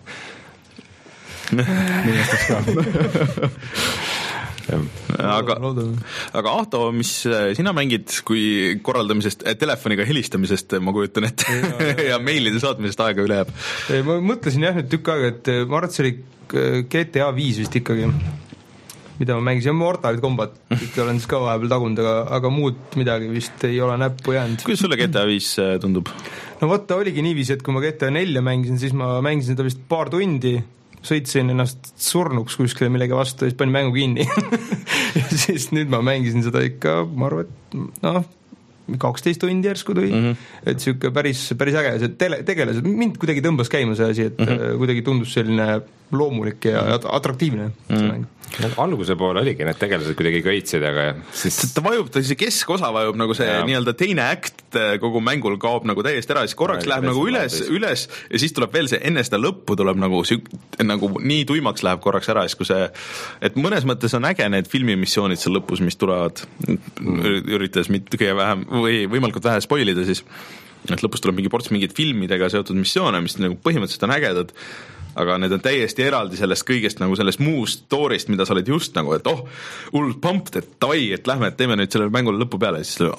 Nii jästaks ka. aga, aga Ahto, mis sina mängid, kui korraldamisest, telefoniga helistamisest ma kujutan ette ja, ja meilide saatmisest aega üle jääb? Ma mõtlesin jah nüüd tükk aega, et ma arvan, et see oli G T A viis vist ikkagi, mida ma mängisin, Mortal Combat ikka olen siis ka vahepeal tagunud, aga, aga muud midagi vist ei ole näppu jäänud. Kuidas sulle G T A viis tundub? No vot, ta oligi niiviisi, et kui ma G T A nelja mängisin, siis ma mängisin seda vist paar tundi, sõitsin ennast surnuks kuskile millegi vastu ja siis panin mängu kinni. ja siis nüüd ma mängisin seda ikka, ma arvan, et noh, kaksteist tundi järsku tuli, mm-hmm. et siuke päris, päris äge, see tele, tegelased, mind kuidagi tõmbas käima see asi, et mm-hmm. kuidagi tundus selline loomulik ja atraktiivne mm. alguse pool oligi, need tegelased kuidagi kõitsid, aga siis ta vajub, ta see keskosa vajub nagu see ja. nii-öelda teine äkt kogu mängul kaob nagu täiesti ära, siis korraks ja, läheb nagu üles, üles ja siis tuleb veel see, enne seda lõppu tuleb nagu, nagu nii tuimaks läheb korraks ära, siis kui see, et mõnes mõttes on äge need filmimissioonid seal lõpus, mis tulevad mm. üritades mitte kõige vähem või võimalikult vähe spoilida siis, et lõpus tuleb mingi ports mingid filmidega seotud missioone, mis nagu põhimõtteliselt on ägedad, aga need on täiesti eraldi sellest kõigest nagu sellest muust story'st, mida sa oled just nagu, et oh, hullult pumped, et davai, et lähme, et teeme nüüd sellele mängule lõpu peale ja siis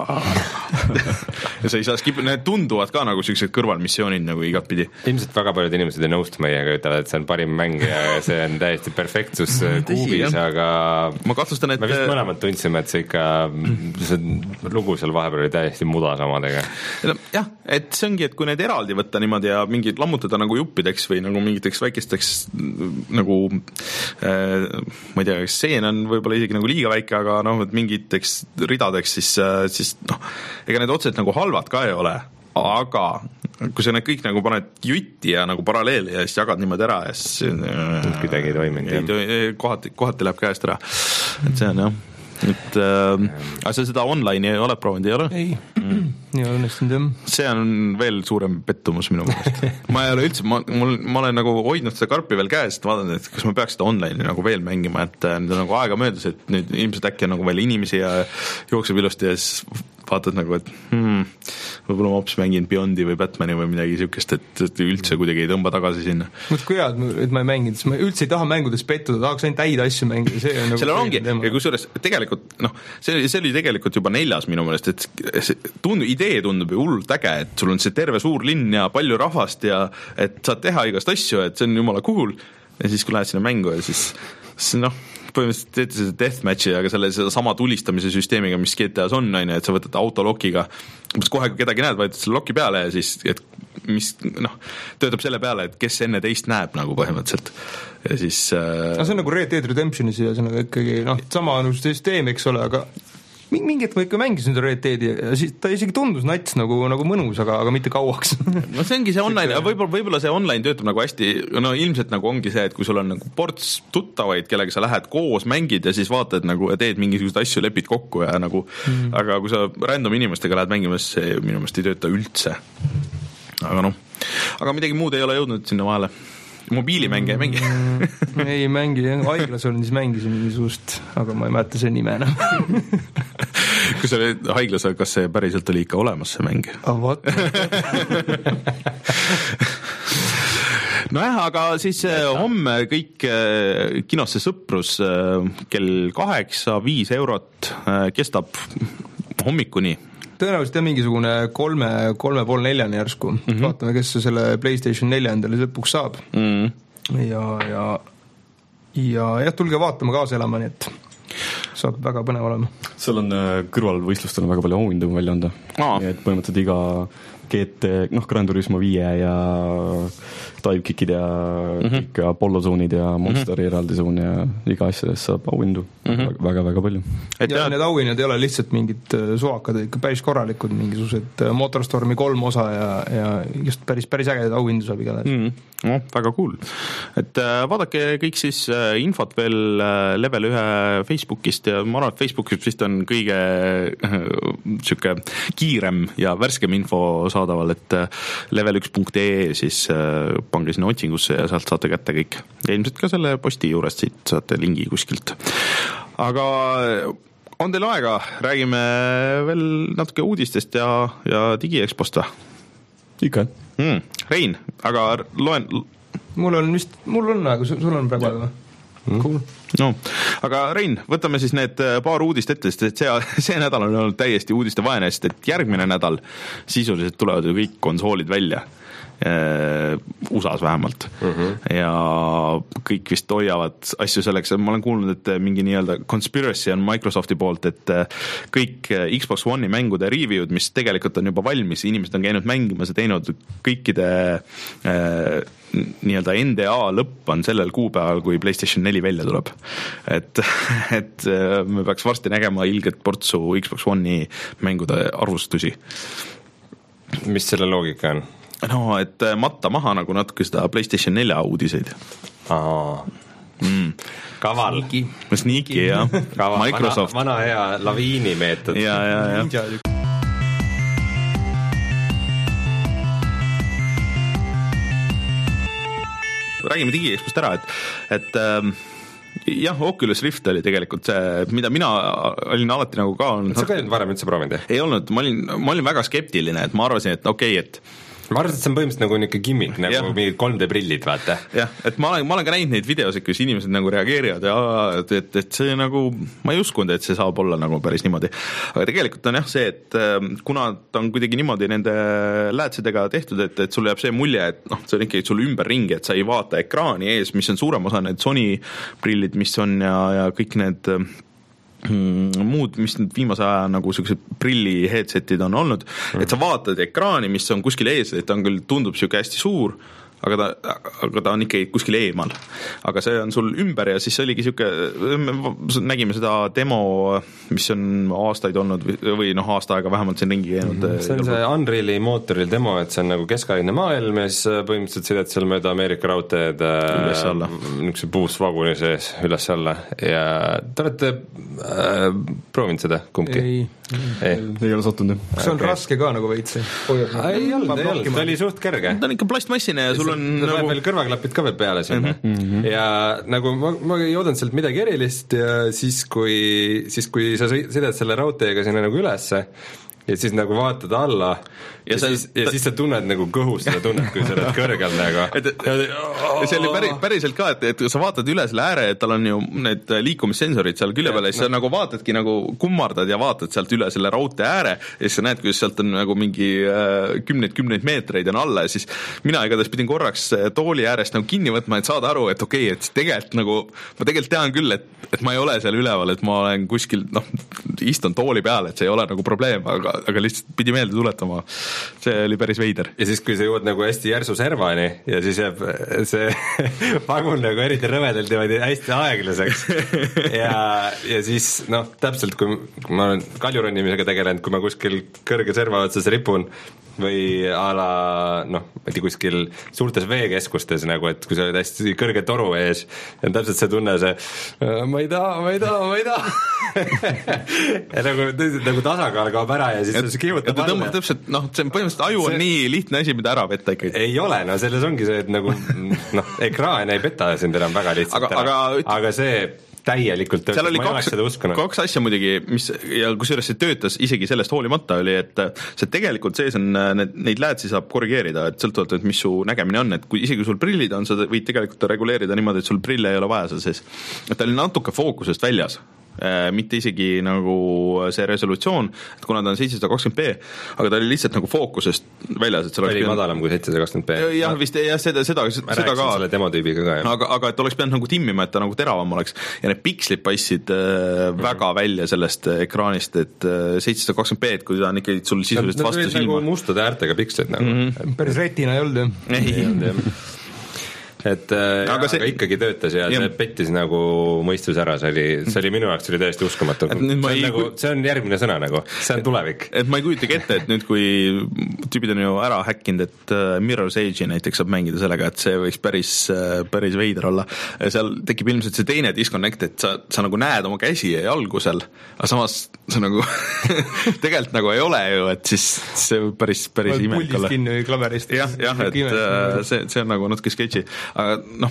ja sa ei saa skip, need tunduvad ka nagu sellised kõrvalmissioonid nagu igatpidi. Ilmselt väga paljud inimesed ei nõustu meiega, ütlevad, et see on parim mäng ja see on täiesti perfektsus kuubis, aga ma kahtlustan, et me vist mõlemad tundsime, et see ikka see lugu seal vahepeal oli täiesti muda samadega. Jah, et see ongi, et kui need eraldi võtta niimoodi ja mingid lammutada nagu juppideks või nagu mingiteks väikesteks nagu äh, ma ei tea, seen on võib-olla isegi nagu liiga väike, aga noh, et mingiteks ridadeks siis, siis noh, ega need otseselt nagu halvad ka ei ole, aga kui sa need kõik nagu paned jutti ja nagu paralleeli ja siis jagad niimoodi ära ja siis kuidagi ei toiminud. Kohati, kohati läheb käest ära, et see on jah. Et äh, aga sa seda online'i ei ole proovinud, ei ole? Ei, mm. ei ole õnnestunud jah. See on veel suurem pettumus minu meelest. ma ei ole üldse, ma, mul, ma olen nagu hoidnud seda karpi veel käes, et vaatan, et kas ma peaks seda online'i nagu veel mängima, et nüüd on nagu aega möödus, et nüüd ilmselt äkki on nagu veel inimesi ja jookseb ilusti ja siis vaatad nagu, et hmm, võib-olla ma hoopis mängin Beyondi või Batmani või midagi siukest, et, et üldse kuidagi ei tõmba tagasi sinna. Mõt kui hea, et ma ei mänginud, siis ma üldse ei taha mängudes pettuda, tahaks ainult häid asju mängida, see on nagu sellel ongi, ja kusjuures tegelikult, noh, see, see oli tegelikult juba neljas minu meelest, et see tund, idee tundub ju hullult äge, et sul on see terve suur linn ja palju rahvast ja et saad teha igast asju, et see on jumala cool ja siis kui lähed sinna mängu ja siis, siis noh, põhimõtteliselt teete seda deathmatchi, aga selle sama tulistamise süsteemiga, mis G T A-s on, on, et sa võtad autolokiga, kohe kedagi näed, võtad selle loki peale ja siis, et mis, noh, töötab selle peale, et kes enne teist näeb nagu põhimõtteliselt. Ja siis äh... see on nagu Red Dead Redemptionis ja see on ikkagi, noh, sama nagu süsteem, eks ole, aga mingit ma ikka mängisin Red Deadi ja siis ta isegi tundus nats nagu, nagu mõnus, aga, aga mitte kauaks. no see ongi see online, võib-olla, võib-olla see online töötab nagu hästi, no ilmselt nagu ongi see, et kui sul on nagu ports tuttavaid, kellega sa lähed koos, mängid ja siis vaatad nagu ja teed mingisuguseid asju, lepid kokku ja nagu mm. aga kui sa random inimestega lähed mängima, siis see minu meelest ei tööta üldse. Aga noh, aga midagi muud ei ole jõudnud sinna vahele. Mobiilimänge ei mängi? ei mängi, haiglas olin, siis mängisin mingisugust, aga ma ei mäleta see nime enam. kui sa olid haiglas, kas see päriselt oli ikka olemas, see mäng? Ah, what? nojah, aga siis homme kõik kinosse sõprus kell kaheksa, viis eurot kestab hommikuni. Tõenäoliselt on mingisugune kolme, kolme pool neljani järsku. Mm-hmm. Vaatame, kes selle PlayStation neli endale lõpuks saab. Mm. Ja, ja, ja jah, tulge vaatama kaasa elama, nii et saab väga põnev olema. Seal on kõrvalvõistlustel on väga palju auhindu välja anda. Aa. Nii et põhimõtteliselt iga G T, noh, Gran Turismo viie ja Divekickid ja mm-hmm. kõik Apollo-zoonid ja Monsteri mm-hmm. eraldi zoon ja iga asjadest saab auhindu mm-hmm. väga-väga palju. Et ja need auhinnad ei ole lihtsalt mingid suvakad, ikka päris korralikud, mingisugused Motorstormi kolm osa ja, ja just päris, päris ägedaid auhindu saab igatahes. Mm-hmm. No, väga cool. Et vaadake kõik siis infot veel Level ühe Facebookist ja ma arvan, et Facebookist vist on kõige siuke kiirem ja värskem info saadaval, et level üks punkt ee siis pange sinna otsingusse ja sealt saate kätte kõik. Ja ilmselt ka selle posti juurest siit saate lingi kuskilt. Aga on teil aega, räägime veel natuke uudistest ja, ja DigiExpost või? Ikka. Hmm. Rein, aga loen... Mul on vist, mul on aega, sul on praegu aega. Mm. Cool. No, aga Rein, võtame siis need paar uudist ette, sest see, see nädal on olnud täiesti uudiste vaene, sest et järgmine nädal sisuliselt tulevad ju kõik konsoolid välja. U S A-s vähemalt uh-huh. ja kõik vist hoiavad asju selleks, ma olen kuulnud, et mingi nii-öelda conspiracy on Microsofti poolt, et kõik Xbox One'i mängude review'd, mis tegelikult on juba valmis, inimesed on käinud mängimas ja teinud kõikide äh, nii-öelda N D A lõpp on sellel kuupäeval, kui PlayStation neli välja tuleb, et, et me peaks varsti nägema ilget portsu Xbox One'i mängude arvustusi. Mis selle loogika on? No, et matta maha nagu natuke seda PlayStation nelja uudiseid. Aa. Mm. Kaval. Sneaky, jah. Microsoft. Vana, vana hea laviini meetod. Ja, ja, ja. Räägime digiexpost ära, et, et ähm, jah, Oculus Rift oli tegelikult see, mida mina olin alati nagu ka olnud. Sa ka olid varem üldse proovinud? Ei olnud, ma olin, ma olin väga skeptiline, et ma arvasin, et okei okay,, et ma arvasin, et see on põhimõtteliselt nagu niisugune gimmick, nagu ja. Mingid kolm D prillid, vaata. Jah, et ma olen, ma olen ka näinud neid videosid, kus inimesed nagu reageerivad ja et, et, et see nagu, ma ei uskunud, et see saab olla nagu päris niimoodi. Aga tegelikult on jah see, et kuna ta on kuidagi niimoodi nende läätsedega tehtud, et, et sul jääb see mulje, et noh, see on ikkagi sul ümber ringi, et sa ei vaata ekraani ees, mis on suurem osa need Sony prillid, mis on ja, ja kõik need muud, mis nüüd viimase aja nagu sellised prilli headsetid on olnud, et sa vaatad ekraani, mis on kuskil ees, et ta on küll, tundub siuke hästi suur, aga ta, aga ta on ikkagi kuskil eemal. Aga see on sul ümber ja siis oligi siuke, nägime seda demo, mis on aastaid olnud või noh, aasta aega vähemalt siin ringi käinud. See on see Unreali mootoril demo, et see on nagu keskaline maailm ja siis põhimõtteliselt sõidad seal mööda Ameerika raudteed niisuguse puusvaguni sees üles alla ja te olete äh, proovinud seda kumbki? Ei. Ei, ei ole sattunud. Kas on okay. Raske ka nagu veits? Ei olnud, ei olnud, ta oli suht kerge. Ta on ikka plastmassine ja sul on nagu... veel kõrvaklapid ka veel peale sinna mm -hmm. ja nagu ma, ma ei oodanud sealt midagi erilist ja siis kui, siis kui sa sõidad selle raudteega sinna nagu ülesse ja siis nagu vaatad alla ja, ja, sa, siis, ja ta... siis sa tunned nagu kõhus seda tunnet, kui sa oled kõrgel nagu. Et, ja see oli päri, päriselt ka, et, et sa vaatad üle selle ääre, et tal on ju need liikumissensorid seal külje peal ja siis no. sa nagu vaatadki nagu kummardad ja vaatad sealt üle selle raudtee ääre ja siis sa näed, kuidas sealt on nagu mingi kümneid-kümneid meetreid on alla ja siis mina igatahes pidin korraks tooli äärest nagu kinni võtma, et saada aru, et okei, okay, et tegelikult nagu, ma tegelikult tean küll, et, et ma ei ole seal üleval, et ma olen kuskil, noh, istun tooli peal, et see ei ole nagu probleem, aga aga lihtsalt pidi meelde tuletama. See oli päris veider. Ja siis, kui sa jõuad nagu hästi järsu servani ja siis jääb see vagun nagu eriti rõvedalt ja hästi aeglaseks. Ja, ja siis, noh, täpselt, kui, kui ma olen kaljuronimisega tegelenud, kui ma kuskil kõrge serva otsas ripun või a la, noh, ma ei tea, kuskil suurtes veekeskustes nagu, et kui sa oled hästi kõrge toru ees ja täpselt see tunne, see ma ei taha, ma ei taha, ma ei taha ja nagu, nagu tasakaal kaob ära ja siis see kiivutab alla. Täpselt, noh, see põhimõtteliselt aju on see... nii lihtne asi, mida ära petta ikkagi. Ei ole, no selles ongi see, et nagu, noh, ekraan ei peta sind enam väga lihtsalt aga, ära, aga, aga see täielikult töötas, ma ei kaks, oleks seda uskunud. Kaks asja muidugi, mis, ja kusjuures see töötas isegi sellest hoolimata oli, et see tegelikult sees on, need, neid läätsi saab korrigeerida, et sõltuvalt, et mis su nägemine on, et kui isegi sul prillid on, sa võid tegelikult reguleerida niimoodi, et sul prille ei ole vaja seal sees. Et ta oli natuke fookusest väljas. Mitte isegi nagu see resolutsioon, et kuna ta on seitsesada kakskümmend p, aga ta oli lihtsalt nagu fookusest väljas, et see oli pidanud... madalam kui seitsesada kakskümmend p. Jah, vist jah, seda, seda, seda ka. Ma selle demotüübiga ka, jah. Aga, aga et oleks pidanud nagu timmima, et ta nagu teravam oleks. Ja need pikslid paistsid äh, mm-hmm. väga välja sellest ekraanist, et äh, seitsesada kakskümmend p, et kui ta on ikkagi sul sisuliselt vastu silma. Nagu mustade äärtega pikslid nagu. Mm-hmm. Päris retina ei olnud, jah? Ei olnud, jah. et äh, aga, see, aga ikkagi töötas ja jah. See pettis nagu mõistus ära, see oli, see oli minu jaoks oli täiesti uskumatu. See on, nagu, see on järgmine sõna nagu, see on tulevik. Et ma ei kujutagi ette, et nüüd kui tüübid on ju ära häkkinud, et Mirror's Edge'i näiteks saab mängida sellega, et see võiks päris, päris veider olla. Seal tekib ilmselt see teine disconnect, et sa, sa nagu näed oma käsi ja jalgu seal, aga samas sa nagu tegelikult nagu ei ole ju, et siis see päris, päris imelik olla. Puldist kinni või klaverist. Jah, jah, et see, see on nagu natuke sketši. Aga noh,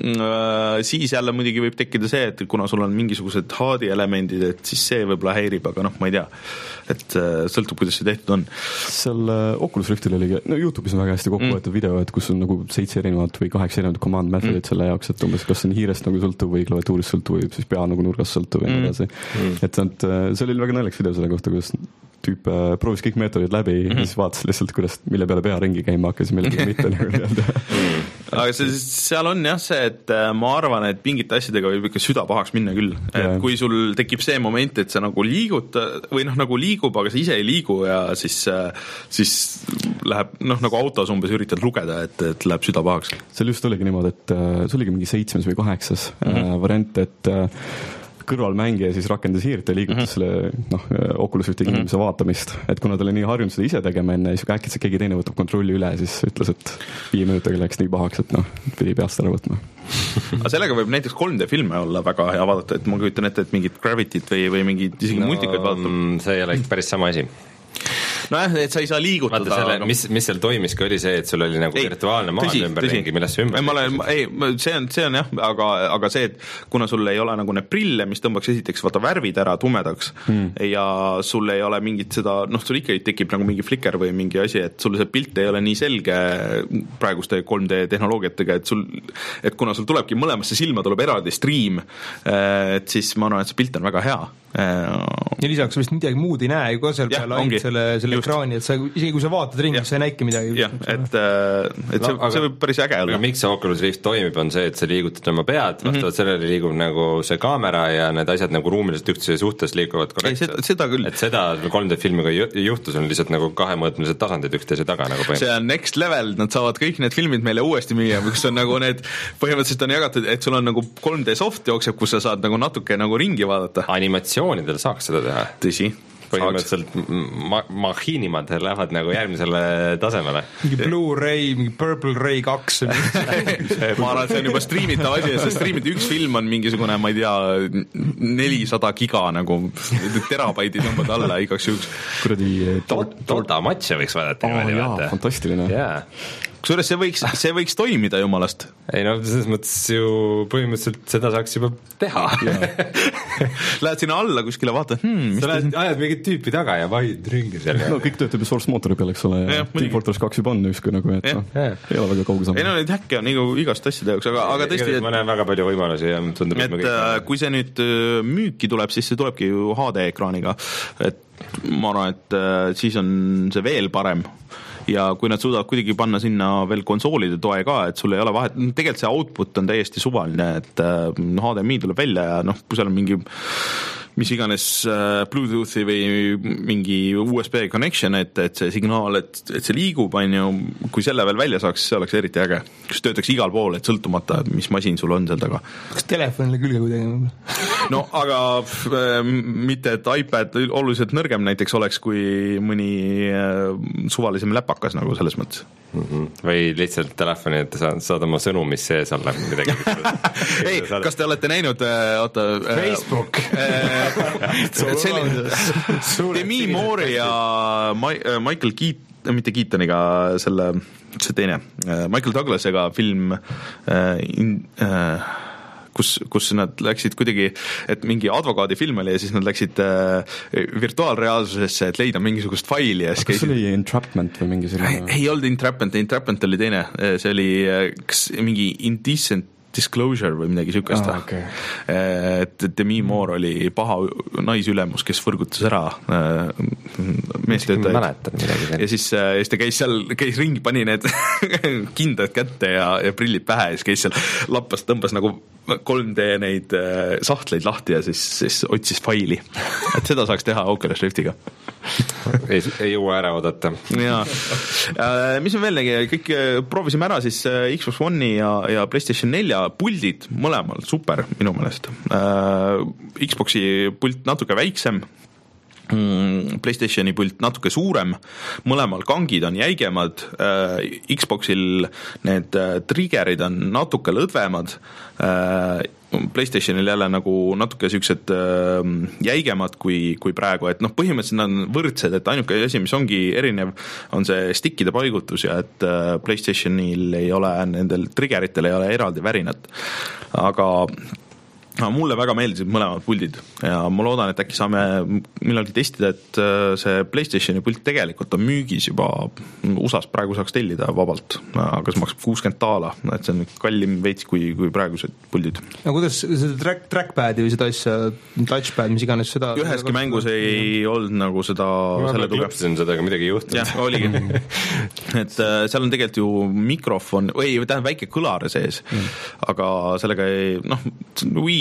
siis jälle muidugi võib tekkida see, et kuna sul on mingisugused H D elemendid, et siis see võib-olla häirib, aga noh, ma ei tea, et sõltub, kuidas see tehtud on. Seal Oculus Riftil oligi, no YouTube'is on väga hästi kokku võetud mm. video, et kus on nagu seitse erinevat või kaheksa erinevat command methodit mm. selle jaoks, et umbes kas on hiirest nagu sõltuv või klaviatuurist sõltuv või siis pea nagu nurgast sõltuv mm. ja mm. et see oli väga naljakas video selle kohta, kuidas tüüp äh, proovis kõik meetodid läbi mm-hmm. ja siis vaatas lihtsalt, kuidas, mille peale pea ringi käima hakkas ja mille peale mitte nagu nii-öelda. Aga see, seal on jah see, et ma arvan, et mingite asjadega võib ikka süda pahaks minna küll. Et yeah. kui sul tekib see moment, et sa nagu liigud või noh, nagu liigub, aga sa ise ei liigu ja siis, siis läheb, noh, nagu autos umbes üritad lugeda, et, et läheb süda pahaks. Seal just oligi niimoodi, et see oligi mingi seitsmes või kaheksas mm-hmm. variant, et kõrvalmängija siis rakendas hiirt ja liigutas mm-hmm. selle noh, Oculus Rifti mm-hmm. inimese vaatamist, et kuna ta oli nii harjunud seda ise tegema enne, siis äkki keegi teine võtab kontrolli üle, siis ütles, et viie minutiga läks nii pahaks, et noh, pidi peast ära võtma. Aga sellega võib näiteks kolm D filme olla väga hea vaadata, et ma kujutan ette, et mingit Gravityt või, või mingit isegi no, multikaid vaadata. See ei ole päris sama asi. Nojah, et sa ei saa liigutada. Vaata selle, mis, mis seal toimiski, oli see, et sul oli nagu ei, virtuaalne maan ümber ringi, millest ümber ei, ma olen, ei, see on, see on jah, aga, aga see, et kuna sul ei ole nagu need prille, mis tõmbaks esiteks vaata värvid ära tumedaks hmm. ja sul ei ole mingit seda, noh, sul ikka tekib nagu mingi flicker või mingi asi, et sul see pilt ei ole nii selge praeguste kolm D tehnoloogiatega, et sul, et kuna sul tulebki mõlemasse silma tuleb eraldi stream, et siis ma arvan, et see pilt on väga hea. Ja lisaks vist midagi muud ei näe ju ka seal peal ainult selle, selle ekraani, et sa, isegi kui sa vaatad ringi, sa ei näike midagi. Jah, et, et see, no, see võib päris äge olla. Miks see Oculus Rift toimib, on see, et sa liigutad oma pead, vastavalt mm-hmm. sellele liigub nagu see kaamera ja need asjad nagu ruumiliselt üksteise suhtes liiguvad korrektselt. Seda, seda küll. Et seda kolm D filmiga ei juhtus, on lihtsalt nagu kahemõõtmelised tasandid üksteise taga nagu põhimõtteliselt. See on next level, nad saavad kõik need filmid meile uuesti müüa, kus on nagu need, põhimõtteliselt on jagatud, et sul on nagu kolm D soft jookseb, kus sa saad nagu natuke nagu ringi vaadata. Animatsioonidel saaks seda teha. Tõsi. Põhimõtteliselt ma- mahiinimad lähevad nagu järgmisele tasemele. Mingi Blu-ray, mingi Purple Ray kaks. ma arvan, et see on juba streamitav asi, ja see streamita üks film on mingisugune, ma ei tea, nelisada giga nagu terabaidi tõmbad alla igaks juhuks. Kuradi Dota matše võiks vaadata. Oh, jaa, fantastiline. Jaa. Kusjuures see võiks, see võiks toimida jumalast. Ei no, selles mõttes ju põhimõtteliselt seda saaks juba teha. Lähed sinna alla kuskile, vaatad, hmm, sa lähed, ajad mingit tüüpi taga ja vahid ringi seal. No kõik töötab ju Source Motori peal, eks ole, ja, ja Team Fortress kaks juba on üsku nagu, et no, ei ole väga kauge samm. Ei no, neid häkke on nagu igast asjade jaoks, aga, aga tõesti, et ma näen väga palju võimalusi ja tundub, et, et kui see nüüd müüki tuleb, siis see tulebki ju H D-ekraaniga, et ma arvan, et siis on see veel parem. Ja kui nad suudavad kuidagi panna sinna veel konsoolide toe ka, et sul ei ole vahet, tegelikult see output on täiesti suvaline, et H D M I tuleb välja ja noh, kui seal on mingi mis iganes Bluetoothi või mingi U S B connection, et, et see signaal, et, et see liigub, on ju, kui selle veel välja saaks, see oleks eriti äge. Kus töötaks igal pool, et sõltumata, mis masin sul on seal taga. Kas telefonile külge kuidagi? No, aga mitte, et iPad oluliselt nõrgem näiteks oleks, kui mõni suvalisem läpakas nagu selles mõttes. Mm-hmm. Või lihtsalt telefoni, et saad, saad oma sõnu, mis sees on läbi midagi. Ei, kas te olete näinud oota, Facebook Demi Moore ja Michael Keaton, mitte Keatoniga selle, see teine Michael Douglasega film in, kus, kus nad läksid kuidagi, et mingi advokaadi film oli ja siis nad läksid virtuaalreaalsusesse, et leida mingisugust faili ja kas käisid... see oli Entrapment või mingi selline? Ei, ei olnud Entrapment, Entrapment oli teine, see oli kas, mingi Indecent Disclosure või midagi sükast. Ah, okay. Et Demi Moore oli paha naisülemus, kes võrgutas ära meestöötajaid. Ja siis, siis ta käis seal, käis ringi, pani need kindad kätte ja, ja prillid pähe ja siis käis seal lappas, tõmbas nagu kolm D neid sahtleid lahti ja siis, siis otsis faili. Et seda saaks teha Oculus Riftiga. ei, ei jõua ära oodata. Ja. Mis me veel nägi, kõik proovisime ära siis Xbox One'i ja, ja PlayStation nelja puldid mõlemal, super minu meelest. Xboxi pult natuke väiksem, PlayStationi pult natuke suurem, mõlemal kangid on jäigemad, Xboxil need triggerid on natuke lõdvemad, PlayStationil jälle nagu natuke siuksed jäigemad kui, kui praegu, et noh, põhimõtteliselt nad on võrdsed, et ainuke asi, mis ongi erinev, on see stickide paigutus ja et PlayStationil ei ole, nendel triggeritel ei ole eraldi värinat, aga No, mulle väga meeldisid mõlemad puldid ja ma loodan, et äkki saame millalgi testida, et see PlayStationi pult tegelikult on müügis juba U S A-s praegu saaks tellida vabalt, aga see maksab kuuskümmend daala, et see on kallim veits kui, kui praegused puldid. No kuidas seda track, trackpadi või seda asja, touchpad, mis iganes seda... Üheski mängus ei olnud nagu seda... Ma selle klõpsin seda, aga midagi ei juhtunud. Jah, oligi. et seal on tegelikult ju mikrofon, või tähendab väike kõlar sees, mm. aga sellega ei, noh, Wii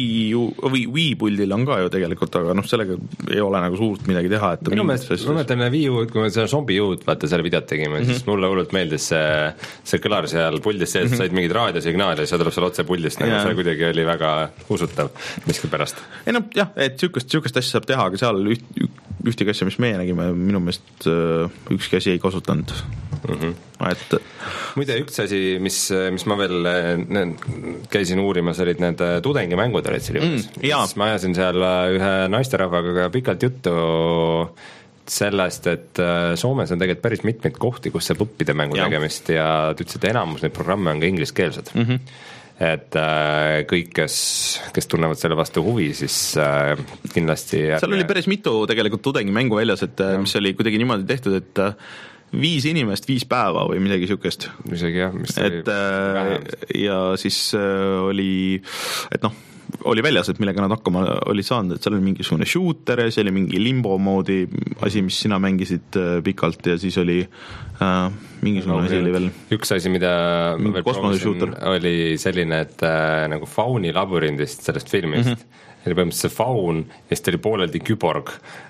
Wii, või Wii puldil on ka ju tegelikult, aga noh, sellega ei ole nagu suurt midagi teha, et minu meelest, ma mõtlen Wii U-d, kui me seda zombi U-d vaata selle videot tegime mm, -hmm. siis mulle hullult meeldis see, see kõlar seal puldis sees, mm -hmm. said mingid raadiosignaali ja see tuleb seal otse puldist, nagu see kuidagi oli väga usutav miskipärast. Ei noh, jah, et sükest, sükest asja saab teha, aga seal üht, ühtegi asja, mis meie nägime, minu meelest ükski asi ei kasutanud mm. -hmm. et muide, üks asi, mis, mis ma veel käisin uurimas, olid need tudengimängud olid seal juures mm,. ma ajasin seal ühe naisterahvaga pikalt juttu sellest, et Soomes on tegelikult päris mitmeid kohti, kus saab õppida mängu ja. tegemist ja ta ütles, et enamus neid programme on ka ingliskeelsed mm. -hmm. et äh, kõik, kes, kes tunnevad selle vastu huvi, siis äh, kindlasti seal oli päris mitu tegelikult tudengimängu väljas, et ja. mis oli kuidagi niimoodi tehtud, et äh, viis inimest, viis päeva või midagi niisugust. isegi jah, mis et äh, ja siis äh, oli, et noh, oli väljas, et millega nad hakkama olid saanud, et seal oli mingisugune shooter, see oli mingi limbo moodi asi, mis sina mängisid pikalt ja siis oli äh, mingisugune no, asi oli veel. Üks asi, mida ma veel proovisin, oli selline, et äh, nagu Fauni labürindist sellest filmist mm, -hmm. oli põhimõtteliselt see faun ja siis ta oli pooleldi küborg.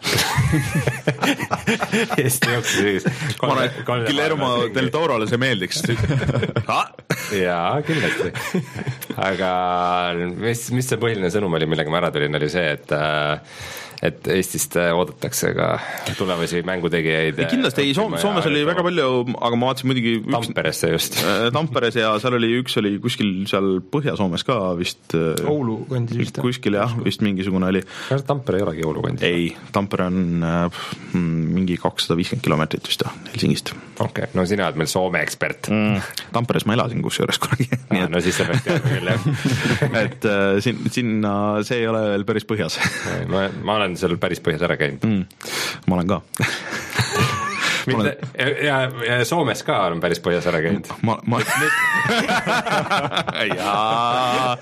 ja siis ta jooksis siis Guillermo del Torole see meeldiks. jaa, kindlasti. aga mis, mis see põhiline sõnum oli, millega ma ära tulin, oli see, et et Eestist oodatakse ka tulevasi mängutegijaid. Kindlasti ei, Soom, Soomes oli väga palju, aga ma vaatasin muidugi üks, Tamperesse just. Tamperes ja seal oli üks oli kuskil seal Põhja-Soomes ka vist. Oulu kandis vist. Kuskil jah, vist mingisugune oli. Kas Tampere ei olegi Oulu kandis? Ei, Tampere on äh, mingi kakssada viiskümmend kilomeetrit vist Helsingist. Okei, okay. No sina oled meil Soome ekspert. Mm, Tamperes ma elasin kusjuures kunagi. Ah, no siis sa pead teadma küll, jah. et äh, sin, sinna see ei ole veel päris põhjas. ma, ma olen seal päris põhjas ära käinud mm,. Ma olen ka Mitte, ja, ja Soomes ka on päris põhjas ära käinud. Ma, ma... jaa.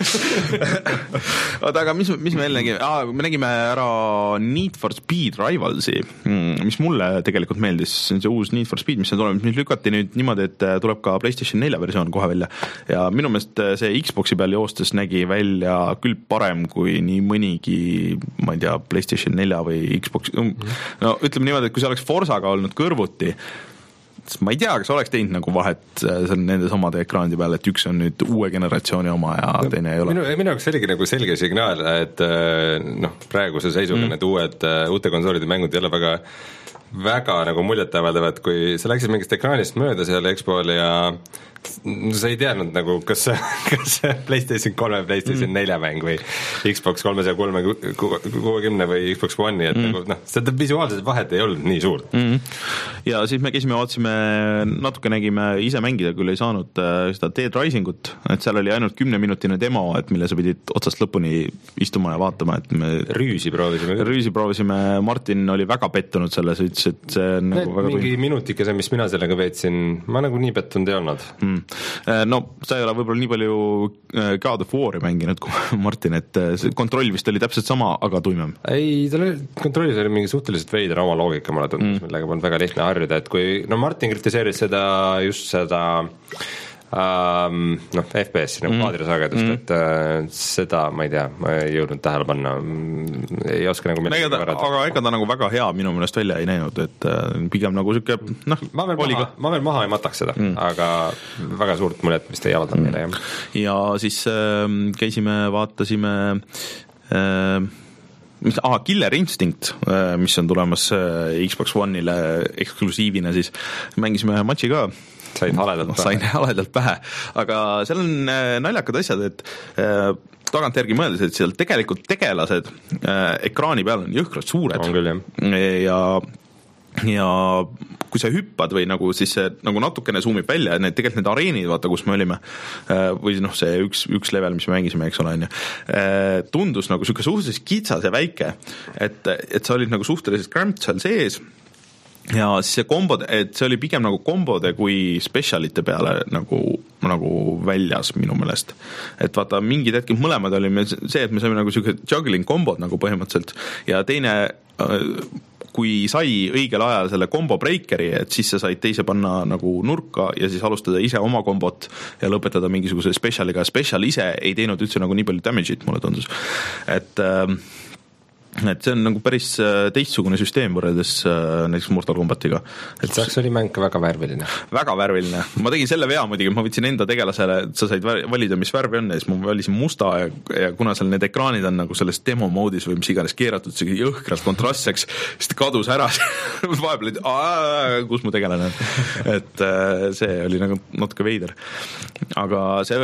Oota, aga mis, mis me veel nägime? Ah, me nägime ära Need for Speed Rivalsi, mis mulle tegelikult meeldis. See on see uus Need for Speed, mis on tulemas, mis lükati nüüd niimoodi, et tuleb ka PlayStation nelja versioon kohe välja. Ja minu meelest see Xboxi peal joostes nägi välja küll parem kui nii mõnigi, ma ei tea, PlayStation nelja või Xbox. No ütleme niimoodi, et kui see oleks Forzaga olnud kõrvut, ma ei tea, kas oleks teinud nagu vahet nende samade ekraanide peal, et üks on nüüd uue generatsiooni oma ja no, teine ei ole. Minu, minu jaoks oligi nagu selge signaal, et noh, praeguse seisuga mm. need uued, uute konsoolide mängud ei ole väga, väga nagu muljetavaldavad, kui sa läksid mingist ekraanist mööda seal Expo'l ja sa ei teadnud nagu, kas see, kas see PlayStation kolme, PlayStation nelja mäng või Xbox kolmesaja kuuekümne või Xbox One'i, et mm. nagu noh, seda visuaalselt vahet ei olnud nii suurt mm. ja siis me käisime, vaatasime, natuke nägime ise mängida, küll ei saanud äh, seda Dead Risingut, et seal oli ainult kümneminutine demo, et mille sa pidid otsast lõpuni istuma ja vaatama, et me rüüsi proovisime rüüsi proovisime, Martin oli väga pettunud selles, ütles, et see on nagu väga mingi põhi... minutikese, mis mina sellega veetsin, ma nagu nii pettunud ei olnud mm. No, sa ei ole võib-olla nii palju God of War'i mänginud kui Martin, et see kontroll vist oli täpselt sama, aga tuimem. Ei, tal oli, kontrollis oli mingi suhteliselt veidra oma loogika, mulle tundus, mm. millega polnud väga lihtne harjuda, et kui, no Martin kritiseeris seda, just seda Um, noh, F P S-i nagu mm. kaadrisagedust mm., et äh, seda ma ei tea, ma ei jõudnud tähele panna, ei oska nagu midagi aga, aga ega ta nagu väga hea minu meelest välja ei näinud, et äh, pigem nagu siuke noh, ma veel maha, ma veel maha ei mataks seda mm., aga väga suurt muljet vist ei avalda meile mm. ja siis äh, käisime, vaatasime äh, mis, aha, Killer Instinct, mis on tulemas Xbox One'ile eksklusiivina, siis mängisime matši ka. Sain haledalt pähe. Sain haledalt pähe, aga seal on naljakad asjad, et äh, tagantjärgi mõeldes, et seal tegelikult tegelased äh, ekraani peal on jõhkralt suured. On küll, jah. Ja ja kui sa hüppad või nagu siis see nagu natukene zoomib välja, et need tegelikult need areenid, vaata, kus me olime, või noh, see üks, üks level, mis me mängisime, eks ole, on ju, tundus nagu siuke suhteliselt kitsas ja väike, et, et sa olid nagu suhteliselt cramped seal sees ja siis see kombode, et see oli pigem nagu kombode kui specialite peale nagu, nagu väljas minu meelest. Et vaata, mingid hetkid mõlemad olime see, et me saime nagu siuke juggling kombod nagu põhimõtteliselt ja teine kui sai õigel ajal selle kombo breakeri, et siis sa said teise panna nagu nurka ja siis alustada ise oma kombot ja lõpetada mingisuguse specialiga. Special ise ei teinud üldse nagu nii palju damage'it, mulle tundus. Et et see on nagu päris teistsugune süsteem võrreldes näiteks Mortal Kombatiga. Et saaks oli mäng väga värviline. Väga värviline. Ma tegin selle vea muidugi, ma võtsin enda tegelasele, sa said valida, mis värvi on ja siis ma valisin musta ja, ja kuna seal need ekraanid on nagu selles demo moodis või mis iganes keeratud, see jõhkralt kontrastseks, siis ta kadus ära. Vahepeal, et kus mu tegelane on. Et see oli nagu natuke veider. Aga see,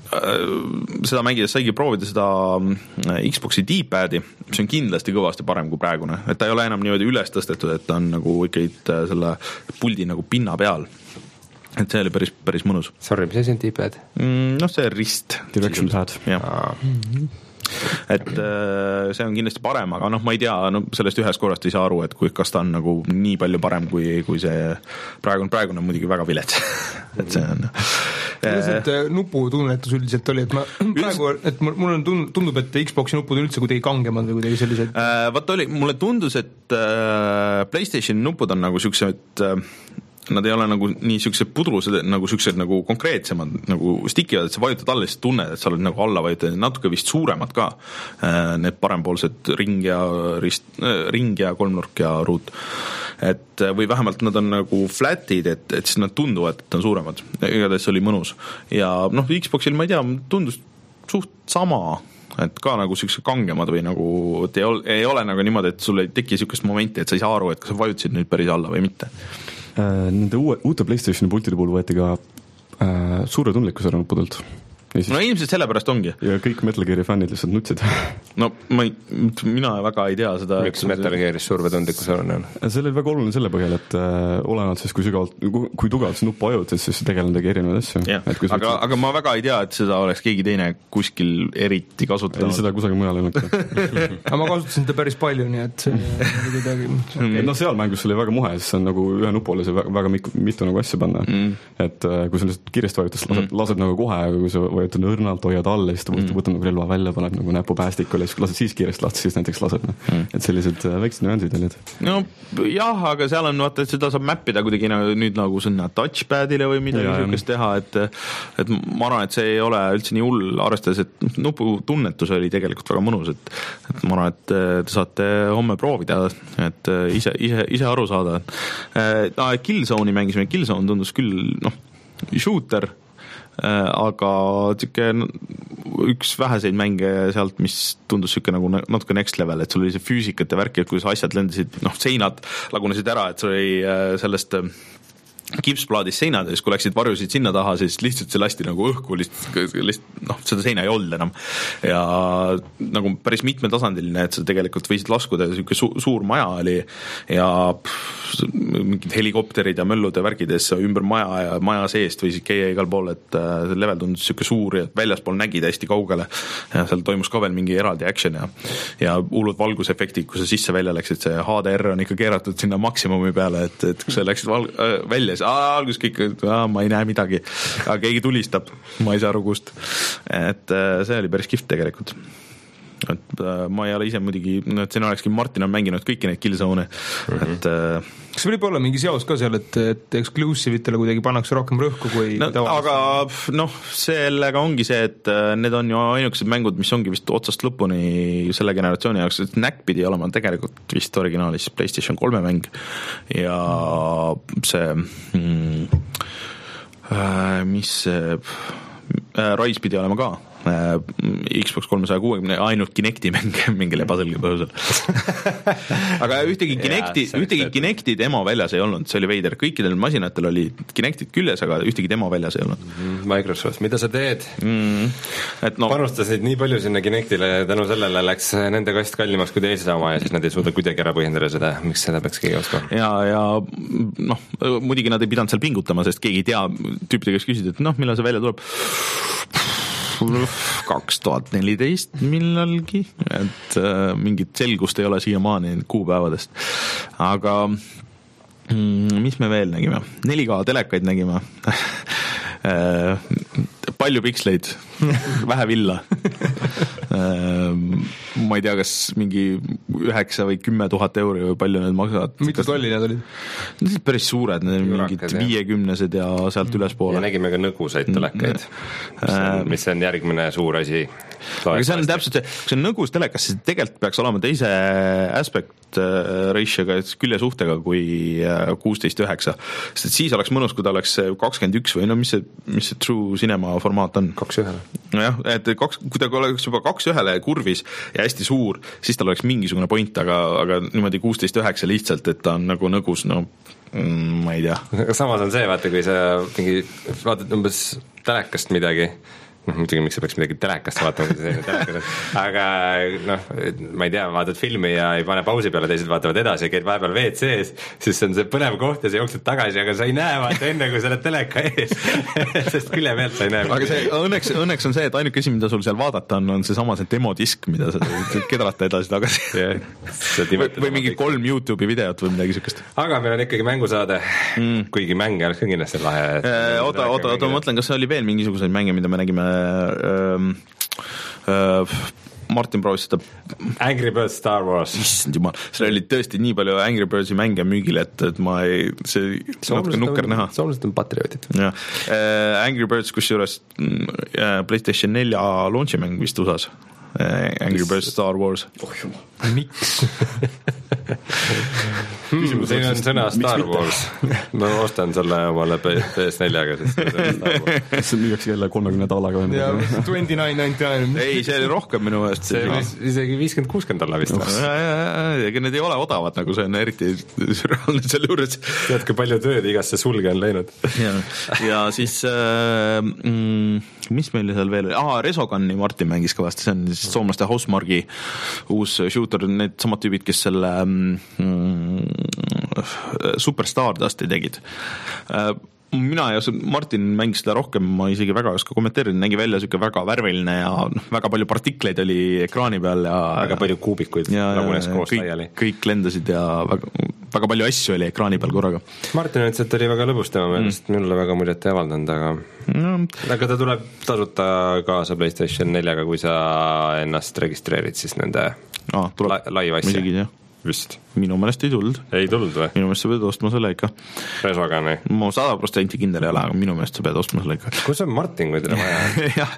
seda mängides saigi proovida seda Xboxi D-pad'i, mis on kindlasti kõvasti parem kui praegune, et ta ei ole enam niimoodi üles tõstetud, et ta on nagu ikkagi selle puldi nagu pinna peal. Et see oli päris, päris mõnus. Sorry, mis asi on D-pad? Mm, noh, see rist. Direction pad. Jah. Et see on kindlasti parem, aga noh, ma ei tea, no sellest ühest korrast ei saa aru, et kui, kas ta on nagu nii palju parem, kui, kui see praegune, praegune on muidugi väga vilets. Et see on Kuidas nuputunnetus üldiselt oli, et ma praegu, et mul on tundub, et Xboxi nupud üldse kuidagi kangemad või kuidagi sellised äh, Vaat oli, mulle tundus, et äh, PlayStation nupud on nagu siuksed äh, nad ei ole nagu nii siuksed pudrused, nagu siuksed nagu konkreetsemad, nagu stikivad, et sa vajutad alla, siis tunned, et sa oled nagu alla vajutad, natuke vist suuremad ka, need parempoolsed ring ja, rist, ring ja kolmnurk ja ruut. Et, või vähemalt nad on nagu flatid, et, et siis nad tunduvad, et on suuremad. Igatahes oli mõnus. Ja noh, Xboxil, ma ei tea, tundus suht sama, et ka nagu siuksed kangemad või nagu, et ei ole, ei ole nagu niimoodi, et sul ei teki siukest momenti, et sa ei saa aru, et kas sa vajutasid nüüd päris alla või mitte. Nende uue, uute PlayStationi pultide puhul võeti ka äh, suure tundlikkuse nuppudelt. Siis, no ilmselt sellepärast ongi. Ja kõik Metal Geari fännid lihtsalt nutsid. No ma ei, mina väga ei tea seda. Miks Metal Gearis survetundlikkus on? See oli väga oluline selle põhjal, et äh, olenevalt siis, kui, sügavalt, kui tugevalt see nuppu ajutad, siis tegelend tegi erinevaid asju. Et aga, võtsid... aga ma väga ei tea, et seda oleks keegi teine kuskil eriti kasutanud. Ei, seda kusagil mujal ei olnud. Aga ma kasutasin seda päris palju, nii et see kuidagi... Okay. No seal mängus oli väga muhe, siis on nagu ühe nupu oli see väga, väga mitu, mitu nagu asja panna. Mm. Et äh, kui sa lihtsalt kiiresti vajutas, lased, mm. lased nagu kohe, aga kui sa vajutad õrnalt, hoiad alla, siis ta mm. võtab nagu relva välja, paneb nagu näpu päästikule, siis kui lased siis kiiresti lahti, siis näiteks lased. Mm. Et sellised väiksed nüansid olid. No jah, aga seal on vaata, et seda saab mäppida kuidagi nagu, nüüd nagu sinna touchpadile või midagi siukest teha, et, et ma arvan, et see ei ole üldse nii hull, arvestades, et nupu tunnetus oli tegelikult väga mõnus, et, et ma arvan, et te saate homme proovida, et ise, ise, ise aru saada. No, Killzone'i mängisime, Killzone tundus küll, noh, shooter, aga tüke, üks väheseid mänge sealt, mis tundus siuke nagu natuke next level, et sul oli see füüsikat ja värki, et kui asjad lendasid, noh, seinad lagunesid ära, et sul oli sellest kipsplaadis seinad ja siis kui läksid varjusid sinna taha, siis lihtsalt see lasti nagu õhku, lihtsalt, lihtsalt noh, seda seina ei olnud enam. Ja nagu päris mitmetasandiline, et sa tegelikult võisid laskuda ja siuke su- suur maja oli ja pff, mingid helikopterid ja möllud ja värkides ümber maja ja maja seest võisid käia igal pool, et see level tundus siuke suur ja väljaspool nägid hästi kaugele ja seal toimus ka veel mingi eraldi action ja, ja hullud valgusefektid, kui sa sisse välja läksid, see H D R on ikka keeratud sinna maksimumi peale, et, et kui sa läksid val- välja, Aa, algus kõik, aa, ma ei näe midagi, aga keegi tulistab, ma ei saa aru kust. Et see oli päris kihvt tegelikult. Et ma ei ole ise muidugi, et siin olekski Martin on mänginud kõiki neid Killzone. Mm-hmm. Et, kas võib olla mingi seos ka seal, et, et exclusive'itele kuidagi pannakse rohkem rõhku kui no, aga noh, sellega ongi see, et need on ju ainukesed mängud, mis ongi vist otsast lõpuni selle generatsiooni jaoks, et Knack pidi olema tegelikult vist originaalis PlayStation kolme mäng ja see mm, äh, mis see äh, Rise pidi olema ka Xbox kolmesaja kuuekümne ainult Kinecti mäng mingil ebaselge põhjusel. Aga ühtegi Kinecti, ühtegi Kinecti demo väljas ei olnud, see oli veider. Kõikidel masinatel oli Kinectid küljes, aga ühtegi demo väljas ei olnud. Microsoft, mida sa teed? Mm, et no, panustasid nii palju sinna Kinectile, tänu sellele läks nende kast kallimaks kui teise sama ja siis nad ei suuda kuidagi ära põhjendada seda, miks seda peaks keegi oska. Ja, ja noh, muidugi nad ei pidanud seal pingutama, sest keegi ei tea, tüüpide, kes küsisid, et noh, millal see välja tuleb kaks tuhat neliteist millalgi, et äh, mingit selgust ei ole siiamaani kuupäevadest. Aga mm, mis me veel nägime? neli K telekaid nägime. Palju piksleid, vähe villa. ma ei tea, kas mingi üheksa või kümme tuhat euri või palju need maksavad. Mitu tolli need olid? Need olid päris suured, need mingid viiekümnesed ja sealt ülespoole. Ja nägime ka nõgusaid telekaid, mis on, mis on järgmine suur asi. Aga see on täpselt see, kui see on nõgus telekas, siis tegelikult peaks olema teise aspect ratioga, küljesuhtega kui kuusteist üheksa. Sest siis oleks mõnus, kui ta oleks kakskümmend üks või no mis see, mis see True Cinema formaat on? kaks ühele. Nojah, et kaks, kui ta oleks juba kaks ühele kurvis ja hästi suur, siis tal oleks mingisugune point, aga, aga niimoodi kuusteist üheksa lihtsalt, et ta on nagu nõgus, no mm, ma ei tea. Aga samas on see, vaata, kui sa mingi, vaatad umbes telekast midagi, noh, muidugi miks sa peaks midagi telekast vaatama, kui see telekas on, aga noh, ma ei tea, vaatad filmi ja ei pane pausi peale, teised vaatavad edasi ja käid vahepeal V C-s, siis on see põnev koht ja sa jooksed tagasi, aga sa ei näe vaata enne, kui sa oled teleka ees sest külje pealt sa ei näe. Aga see, õnneks, õnneks on see, et ainuke asi, mida sul seal vaadata on, on see sama see demodisk, mida sa kedrata edasi tagasi yeah. või, või mingi kolm YouTube'i videot või midagi sükest. Aga meil on ikkagi mängusaade, mm. kuigi mänge oleks ka kindlasti lahe. Oota, oota, oota, ma mõtlen, kas oli veel mingisuguseid mänge, mida me nägime Uh, uh, Martin proovis seda Angry Birds Star Wars. Issand jumal, seal oli tõesti nii palju Angry Birdsi mänge müügil, et, et ma ei, see natuke nukker näha. Soomlased on patriootid. Ja. Uh, Angry Birds kusjuures uh, PlayStation nelja launchi mäng vist usas. Uh, Angry Birds Star Wars. Oh jumal. Miks? Hmm, siin on sõna Star Wars. Ma ostan selle omale P S neljaga, sest see on Star Wars. See müüakse jälle kolmekümne dollaga. Ja, üheksakümmend üheksa üheksakümmend. Ei, see oli rohkem minu eest. See oli isegi viiskümmend kuuskümmend dollar vist. Ja, ja, ja, ja need ei ole odavad, nagu see on eriti sürreaalne selle juures. Tead, kui palju tööd igasse sulge on läinud. Ja, ja siis äh, mm, mis meil seal veel oli? Aha, Resogani Martin mängis kõvasti, see on siis soomlaste Housemargi uus shooter, need samad tüübid, kes selle mm, Superstar Dusti tegid. Mina ja Martin mängis seda rohkem, ma isegi väga ei oska kommenteerida, nägi välja selline väga värviline ja väga palju partikleid oli ekraani peal ja väga palju kuubikuid lagunes koos kõik, laiali. Kõik lendasid ja väga, väga palju asju oli ekraani peal korraga. Martin ütles, et oli väga lõbus tema meelest, mm. minulle väga muljet ei avaldanud, aga no. aga ta tuleb tasuta kaasa PlayStation neljaga, kui sa ennast registreerid siis nende ah, la- live asja. Muidugi, jah. Vist. Minu meelest ei tulnud. Ei tulnud või? Minu meelest sa pead ostma selle ikka. Resogani. Ma sada protsenti kindel ei ole, aga minu meelest sa pead ostma selle ikka. Kus on Martin, kui teda vaja? ja,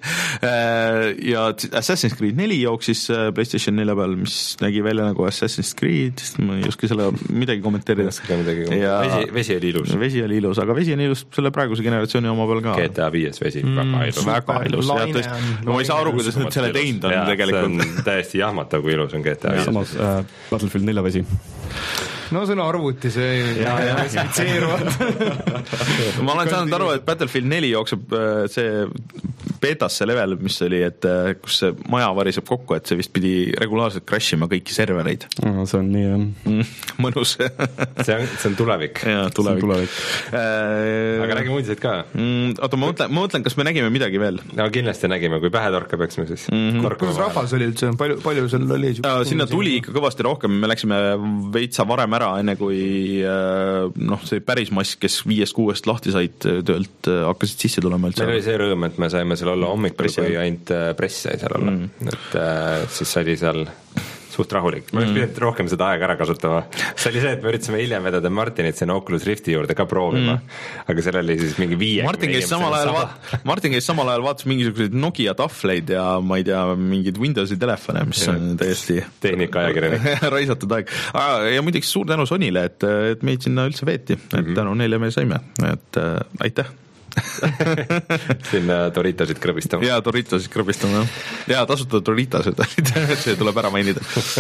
ja Assassin's Creed neli jooksis PlayStation nelja peal, mis nägi välja nagu Assassin's Creed, ma ei oska selle midagi kommenteerida. Midagi ja vesi, vesi oli ilus. Vesi oli ilus, aga vesi on ilus selle praeguse generatsiooni oma peal ka. G T A viis vesi, mm, väga ilus. Väga ilus. No, ma ei saa aru, kuidas nad selle teinud on tegelikult. See on täiesti jahmatav, kui ilus on G T A viis. Samas äh, Battlefield nelja vesi. No see on arvuti, see spesifitseeruvad. Ma olen saanud aru, et Battlefield neli jookseb see betas see level, mis oli, et kus see maja variseb kokku, et see vist pidi regulaarselt crashima kõiki servereid. No, see on nii, jah. Mm, mõnus. see, on, see on tulevik. Jaa, tulevik. tulevik. Äh, aga nägime uudiseid ka. Mm, oota, ma mõtlen, ma mõtlen, kas me nägime midagi veel? No kindlasti nägime, kui pähe torka peaksime siis. Mm-hmm. Kuidas rahvas oli üldse? Palju, palju seal oli? Ja, sinna tuli ikka kõvasti rohkem, me läksime veitsa varem ära, enne kui noh, see päris mass, kes viiest kuuest lahti said töölt, hakkasid sisse tulema üldse. Meil oli see rõõm, et me saime seal olla hommikul, kui ainult press sai seal olla. Mm. Et äh, siis oli seal suht rahulik. Me oleks pidanud rohkem seda aega ära kasutama. See oli see, et me üritasime hiljem vedada Martinit sinna Oculus Rifti juurde ka proovima, mm. aga sellel oli siis mingi viie. Martin käis samal ajal, vaat, Martin käis samal ajal vaatas mingisuguseid Nokia tahvleid ja ma ei tea, mingid Windowsi telefone, mis ja, on täiesti tehnika ajakirjanik. raisatud aeg. Ja muidugi suur tänu Sonyle, et, et meid sinna üldse veeti, et mm-hmm. tänu neile me saime, et äh, aitäh. Sinna Doritosid krõbistama. Jaa, Doritosid krõbistama. Jaa, tasuta Doritased, see tuleb ära mainida.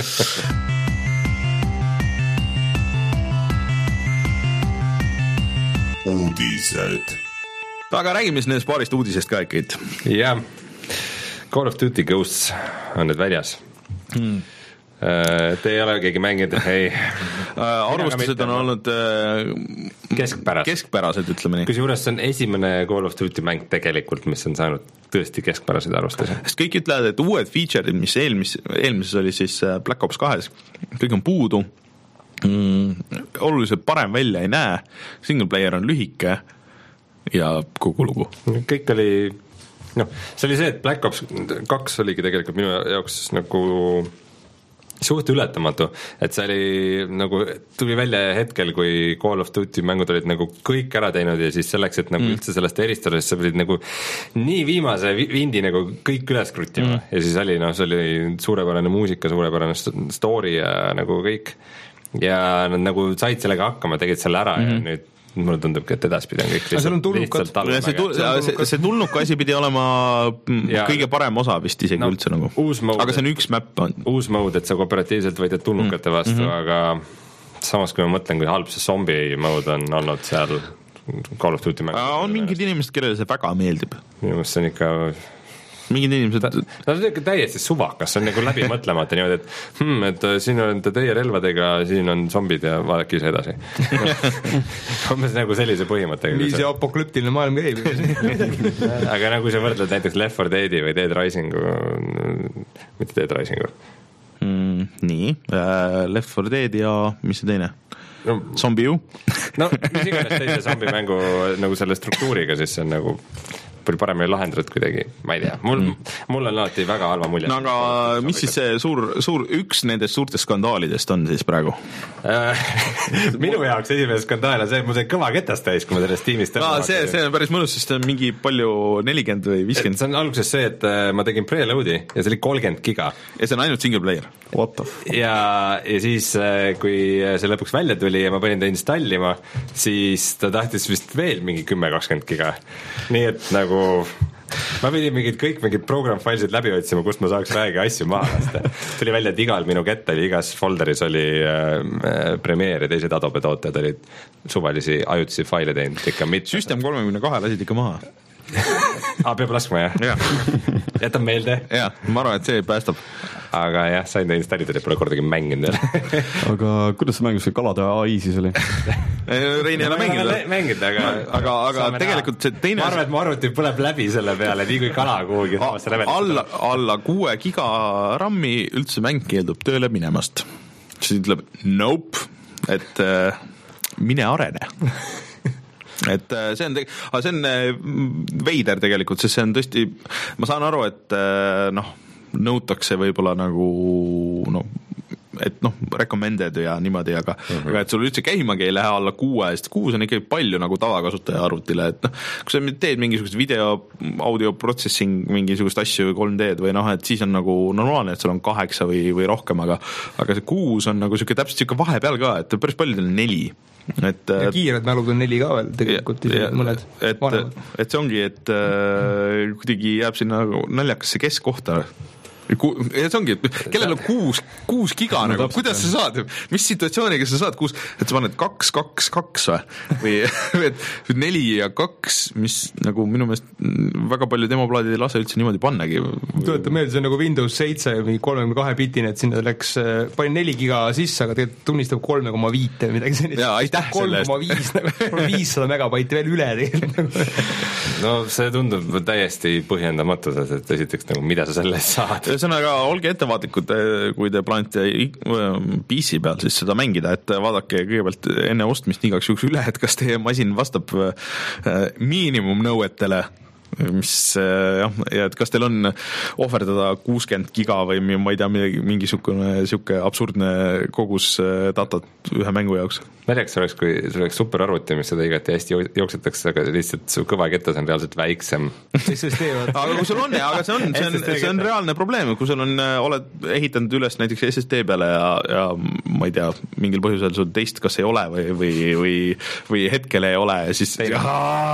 Uudised. Aga räägime siis nendest paarist uudisest ka ikka. Jah, Call of Duty Ghosts on nüüd väljas. Hmm. Te ei ole keegi mänginud, ei. Arvustused on olnud keskpärased. keskpärased, ütleme nii. Kusjuures see on esimene Call of Duty mäng tegelikult, mis on saanud tõesti keskpäraseid arvustusi. Sest kõik ütlevad, et uued feature'id, mis eelmis, eelmises oli siis Black Ops kahes, kõik on puudu, mm, oluliselt parem välja ei näe, single player on lühike ja kogu lugu. Kõik oli noh, see oli see, et Black Ops kaks oligi tegelikult minu jaoks nagu suht ületamatu, et see oli nagu, tuli välja hetkel, kui Call of Duty mängud olid nagu kõik ära teinud ja siis selleks, et nagu mm. üldse sellest eristada, siis sa pidid nagu nii viimase vindi nagu kõik üles kruttima mm. ja siis oli, noh, see oli suurepärane muusika, suurepärane story ja nagu kõik ja nad nagu said sellega hakkama, tegid selle ära mm-hmm. ja nüüd mulle tundubki, et edaspidi on kõik lihtsalt, lihtsalt see, see, see tulnuka asi pidi olema ja, kõige parem osa vist isegi no, üldse nagu. Aga see on üks map on. Uus mode, et sa kooperatiivselt võidad tulnukate vastu mm, -hmm. aga samas kui ma mõtlen, kui halb see zombie mode on olnud seal Call of Duty mängu. On mingid inimesed, kellele see väga meeldib. Minu mõttes see on ikka mingid inimesed ta, ta on ikka täiesti suvakas, see on nagu läbi mõtlemata niimoodi, et hmm, et siin on teie relvadega, siin on zombid ja vaadake ise edasi. Umbes nagu sellise põhimõttega. Nii see apokalüptiline maailm käib. Aga nagu sa võrdled näiteks Left four Deadi või Dead Risingu, mitte Dead Risingu. Mm, nii, uh, Left four Dead ja mis see teine? No, Zombie U? No, mis iganes teise zombi mängu nagu selle struktuuriga, siis see on nagu palju paremini lahendatud kuidagi, ma ei tea, mul, mm. mul on alati väga halva mulje. No aga mis siis see suur, suur, üks nendest suurtest skandaalidest on siis praegu? Minu jaoks esimene skandaal on see, et mul see kõva ketast täis, kui ma sellest tiimist no, see, see on päris mõnus, sest on mingi palju nelikümmend või viiskümmend. See on alguses see, et ma tegin preload'i ja see oli kolmkümmend giga. Ja see on ainult single player. What the f... Ja, ja siis, kui see lõpuks välja tuli ja ma panin ta installima, siis ta tahtis vist veel mingi kümme kakskümmend giga. Nii et nagu ma pidin mingid kõik mingid program-filesid läbi otsima, kust ma saaks väegi asju maha lasta. Tuli välja, et igal minu kett oli, igas folderis oli äh, Premiere ja teised Adobe tooted olid suvalisi ajutisi faile teinud ikka mitte. System kolmekümne kahe lasid ikka maha. ah, peab laskma, jah? Ja. Jätan meelde? Jaa, ma arvan, et see päästab. Aga jah, sain ta installitud ja pole kordagi mänginud. Aga kuidas see mängus see kalade A I siis oli? Reini ei ole mänginud. Mänginud, aga, aga, aga tegelikult see teine... Ma arvan, et mu arvuti põleb läbi selle peale, nii kui kala kuhugi. Alla, alla kuue giga rammi üldse mäng keeldub tööle minemast. Siis ütleb, nope, et äh, mine arene. et see on, see on veider tegelikult, sest see on tõesti, ma saan aru, et noh, nõutakse võib-olla nagu noh, et noh, recommended ja niimoodi, aga, mm-hmm. aga et sul üldse käimagi ei lähe alla kuue, sest kuus on ikkagi palju nagu tavakasutaja arvutile, et noh, kui sa teed mingisugust video, audio processing, mingisugust asju kolm D-d või noh, et siis on nagu normaalne, et sul on kaheksa või, või rohkem, aga, aga see kuus on nagu siuke täpselt siuke vahepeal ka, et päris paljudel on neli. Et, ja kiired mälud on neli ka veel tegelikult ja, mõned et, et see ongi, et äh, kuidagi jääb sinna naljakasse keskkohta. Ja see ongi, kellel on kuus, kuus giga no, nagu, kuidas sa saad, mis situatsiooniga sa saad kuus, et sa paned kaks, kaks, kaks või, või et neli ja kaks, mis nagu minu meelest väga palju demoplaadid ei lase üldse niimoodi pannagi. Tuletan meelde, see on nagu Windows seitse või kolmekümne kahe bitine, et sinna läks, panin neli giga sisse, aga tegelikult tunnistab kolme koma viis või midagi sellist. Jaa, aitäh selle eest. viissada megabaiti veel üle tegelikult. No see tundub täiesti põhjendamatu, et esiteks nagu mida sa sellest saad. Ühesõnaga, olge ettevaatlikud, kui te plaanite P C peal siis seda mängida, et vaadake kõigepealt enne ostmist igaks juhuks üle, et kas teie masin vastab miinimumnõuetele, mis jah, ja et kas teil on ohverdada kuuskümmend giga või ma ei tea, midagi, mingisugune siuke absurdne kogus datat ühe mängu jaoks. Märjaks oleks, kui see oleks superarvuti, mis seda igati hästi jooksetakse, aga lihtsalt su kõva ketas on reaalselt väiksem. aga kui sul on, aga see on, see on, see on reaalne probleem, kui sul on, oled ehitanud üles näiteks S S D peale ja, ja ma ei tea, mingil põhjusel sul teist kas ei ole või, või, või, või hetkel ei ole, siis teine,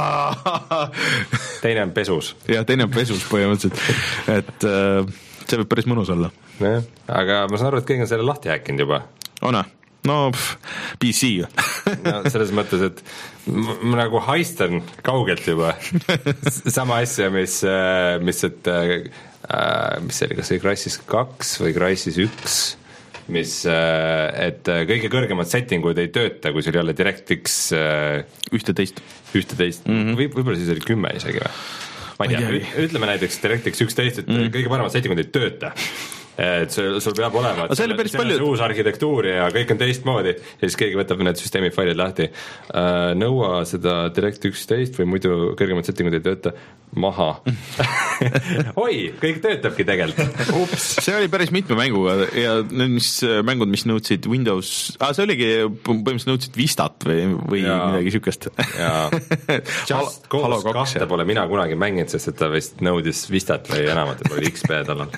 teine on pesus. jah, teine on pesus põhimõtteliselt, et see võib päris mõnus olla. Ja, aga ma saan aru, et keegi on selle lahti häkkinud juba. One? No pff, P C no, selles mõttes, et ma nagu haistan kaugelt juba sama asja, mis, mis, et mis see oli, kas see Crysis kaks või Crysis üks, mis, et kõige kõrgemad settingud ei tööta, kui sul ei ole DirectX ühteteist, ühteteist. Mm-hmm. või võib-olla siis oli kümme isegi või? Ma ei tea, ütleme näiteks DirectX üksteist, et mm. kõige paremad settingud ei tööta. Et sul, sul peab olema, et selle, see on uus arhitektuur ja kõik on teistmoodi ja siis keegi võtab need süsteemi failid lahti. Nõua seda Direct üksteist või muidu kõrgemad settingud ei tööta. maha. Oi, kõik töötabki tegelikult. Ups. See oli päris mitme mänguga ja need mis mängud, mis nõudsid Windows, ah, see oligi põhimõtteliselt nõudsid Vistat või, või ja. midagi sükest. Jaa, Just Cause kahte pole mina kunagi mänginud, sest et ta vist nõudis Vistat või enamat, et oli X P talal.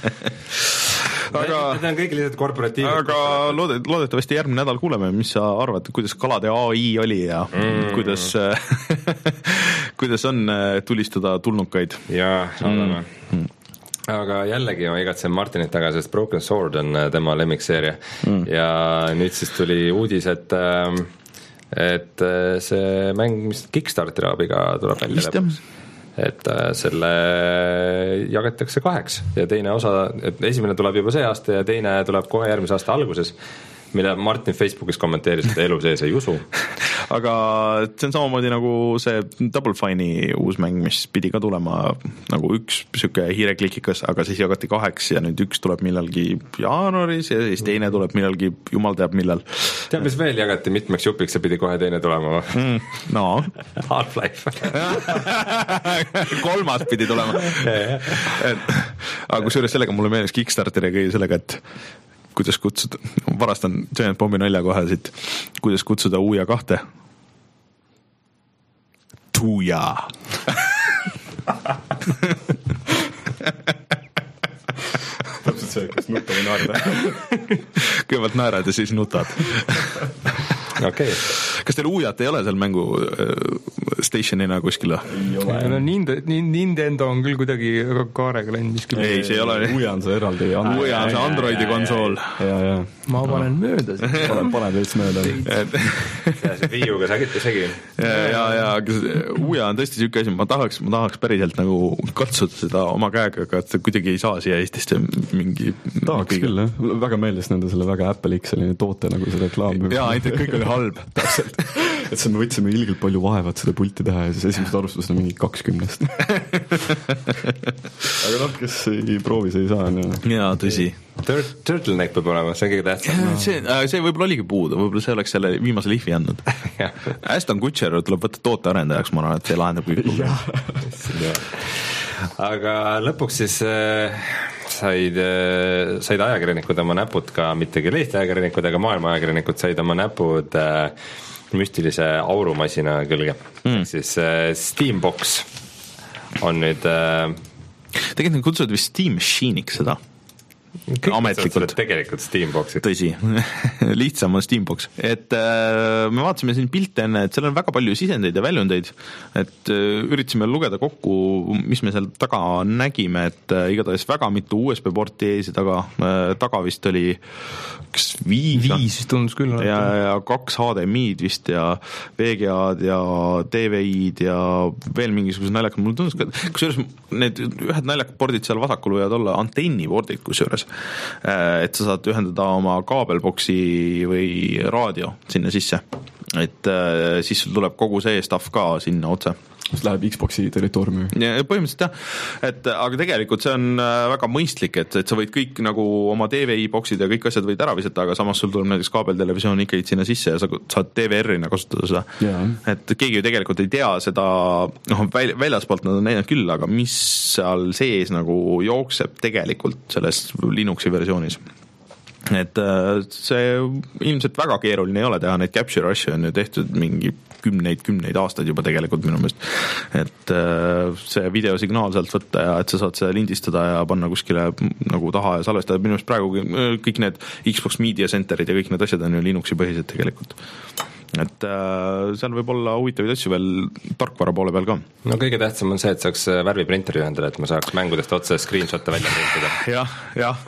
Aga, need on kõik lihtsalt korporatiivid. Aga loodet, loodetavasti järgmine nädal kuuleme, mis sa arvad, kuidas kalade A I oli ja mm. kuidas, kuidas on tulistada tulnukaid. Jaa, saadame. Mm. Aga jällegi ma igatsen Martinit taga, sest Broken Sword on tema lemmikseeria mm. ja nüüd siis tuli uudis, et et see mäng, mis Kickstarteri abiga tuleb välja lõpuks. Et selle jagatakse kaheks ja teine osa, et esimene tuleb juba see aasta ja teine tuleb kohe järgmise aasta alguses, mille Martin Facebookis kommenteeris, et elu sees ei usu. Aga see on samamoodi nagu see Double Fine'i uus mäng, mis pidi ka tulema nagu üks süke hiireklikikas, aga siis jagati kaheks ja nüüd üks tuleb millalgi jaanuaris ja siis teine tuleb millalgi jumal teab millal. Teab, mis veel jagati mitmeks jupiks ja pidi kohe teine tulema? Mm, no. Half-Life. Kolmas pidi tulema. Et, aga kusjuures sellega mulle meeles Kickstarteri kõige sellega, et kuidas kutsuda, varastan Giant Bombi nalja kohe siit, kuidas kutsuda Uuja kahte? Tuuja. Täpselt see, kas nutta või naerda. Kõigepealt naerad ja siis nutad. Okay. Kas teil Uujat ei ole seal mängu stationina kuskil? Ei ole. No, Nintendo on küll kuidagi kaarega läinud miskil. Ei, see ei ole. Uuja on see eraldi. Uuja on see Androidi konsool. Ja, ja. Ma panen no. mööda. Panen, panen veits mööda. Ja see viiuga sagite segi. Ja, ja, ja Uuja on tõesti siuke asi, ma tahaks, ma tahaks päriselt nagu katsuda seda oma käega, aga et kuidagi ei saa siia Eestist mingi... Tahaks küll, jah. Väga meeldis nende selle väga Apple-iks selline toote nagu see reklaam. Ja, ainult kõik oli halb. Täpselt. Et see me võtsime ilgelt palju vaevat seda pulti teha ja siis esimesed arvustused on mingi kakskümnest. Aga noh, kes ei proovi, see ei saa. Jaa, tõsi. Turtleneck peab olema, see on kõige tähtsam. Ja, see, see võib-olla oligi puudu, võib-olla see oleks selle viimase lihvi andnud. Aston Kutcher tuleb võtta tootearendajaks, ma arvan, et see lahendab kõik. Aga lõpuks siis said, said ajakirjanikud oma näpud ka, mitte küll Eesti ajakirjanikud, aga maailma ajakirjanikud said oma näpud müstilise aurumasina külge. Mm. Siis Steambox on nüüd... Tegelikult nad kutsuvad vist Steam Machine'iks seda. Kõik ametlikult. Tegelikult Steamboxid. Tõsi, lihtsam on Steambox. Et äh, me vaatasime siin pilte enne, et seal on väga palju sisendeid ja väljundeid, et äh, üritasime lugeda kokku, mis me seal taga nägime, et äh, igatahes väga mitu U S B porti ees ja taga, äh, taga vist oli kas viis, viis tundus küll. Ja, ja kaks H D M I-d vist ja V G A-d ja D V I-d ja veel mingisugused naljakad. Mulle tundus, kusjuures need ühed naljakad pordid seal vasakul võivad olla antennipordid kusjuures. Et sa saad ühendada oma kaabelboksi või raadio sinna sisse, et siis sul tuleb kogu see stuff ka sinna otse. Mis läheb Xboxi territooriumi. Ja põhimõtteliselt jah, et, aga tegelikult see on väga mõistlik, et, et sa võid kõik nagu oma D V I-boksid ja kõik asjad võid ära visata, aga samas sul tuleb näiteks kaabeltelevisioon ikkagi sinna sisse ja sa saad D V R-ina kasutada seda. Yeah. Et keegi ju tegelikult ei tea seda, noh, väljaspoolt nad on näinud küll, aga mis seal sees nagu jookseb tegelikult selles Linuxi versioonis. Et see ilmselt väga keeruline ei ole teha, neid capture asju on ju tehtud mingi kümneid, kümneid aastaid juba tegelikult minu meelest, et see videosignaal sealt võtta ja et sa saad seda lindistada ja panna kuskile nagu taha ja salvestada, minu meelest praegu kõik need Xbox Media Centerid ja kõik need asjad on ju Linuxi põhised tegelikult. Et äh, seal võib olla huvitavaid asju veel tarkvara poole peal ka. No kõige tähtsam on see, et saaks värviprinteri ühendada, et ma saaks mängudest otse screenshotte välja printada. jah, jah.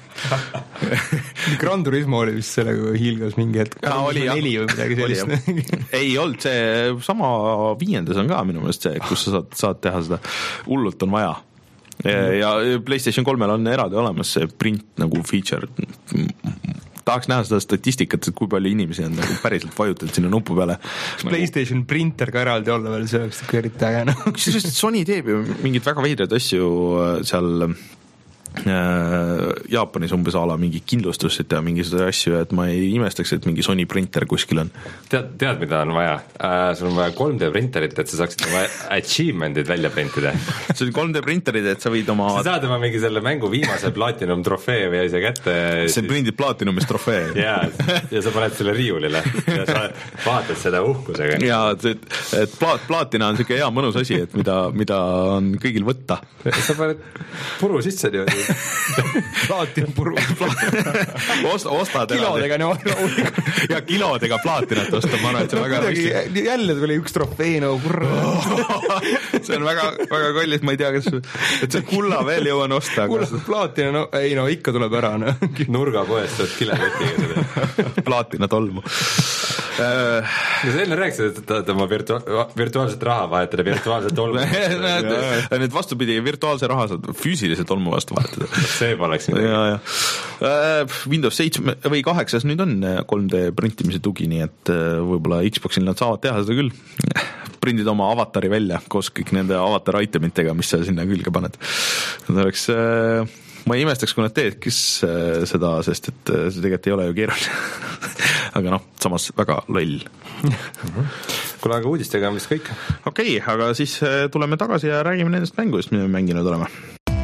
Gran Turismo oli vist sellega hiilgas mingi hetk. Ja, oli, neli või midagi sellist. Ei olnud, see sama viiendas on ka minu meelest see, kus sa saad, saad teha seda. Hullult on vaja. Ja PlayStation kolmel on eraldi olemas see print nagu feature. Tahaks näha seda statistikat, et kui palju inimesi on nagu päriselt vajutanud sinna nupu peale. PlayStation nagu... printer ka eraldi olla veel, see oleks eriti äge. Sest Sony teeb ju mingid väga veidrad asju seal Jaapanis umbes ala mingi kindlustused ja mingisuguse asju, et ma ei imestaks, et mingi Sony printer kuskil on. Tead, tead mida on vaja? Äh, sul on vaja kolm D printerit, et sa saaksid oma achievement'id välja printida. See on kolm D printerid, et sa võid oma... Sa saad oma mingi selle mängu viimase platinum trofee või asja kätte. See siis... prindid platinumist trofee. ja, ja sa paned selle riiulile ja sa vaatad seda uhkusega. Ja, et, et plaat, plaatina on siuke hea mõnus asi, et mida, mida on kõigil võtta. Sa paned puru sisse niimoodi. Plaatin puru. Osta, ostad kilodega no, ja kilodega plaatinat osta, ma arvan, et see on väga kuidagi, jälle tuli üks trofee no kurra. See on väga, väga kallis, ma ei tea, kas et see kulla veel jõuan osta. Kulla kas... plaatina, no ei no ikka tuleb ära no. Nurgapoest saad kileketiga plaatina tolmu. Ja sa enne rääkisid, et tahad oma virtu- virtuaalset raha vahetada virtuaalset tolmu. Nüüd vastupidi, virtuaalse raha saad füüsiliselt tolmu vastu vahetada. See poleks midagi. Ja, ja. Windows seitse või kaheksas nüüd on kolm D printimise tugi, nii et võib-olla Xboxil nad saavad teha seda küll. Prindid oma avatari välja koos kõik nende avatar itemitega, mis sa sinna külge paned. Nad oleks... Ma ei imestaks, kui nad teedkis seda, sest et see tegelikult ei ole ju keeruline. Aga noh, samas väga loll. Kuule, aga uudistega on vist kõik. Okei, okay, aga siis tuleme tagasi ja räägime nendest mängudest, mida me mänginud oleme.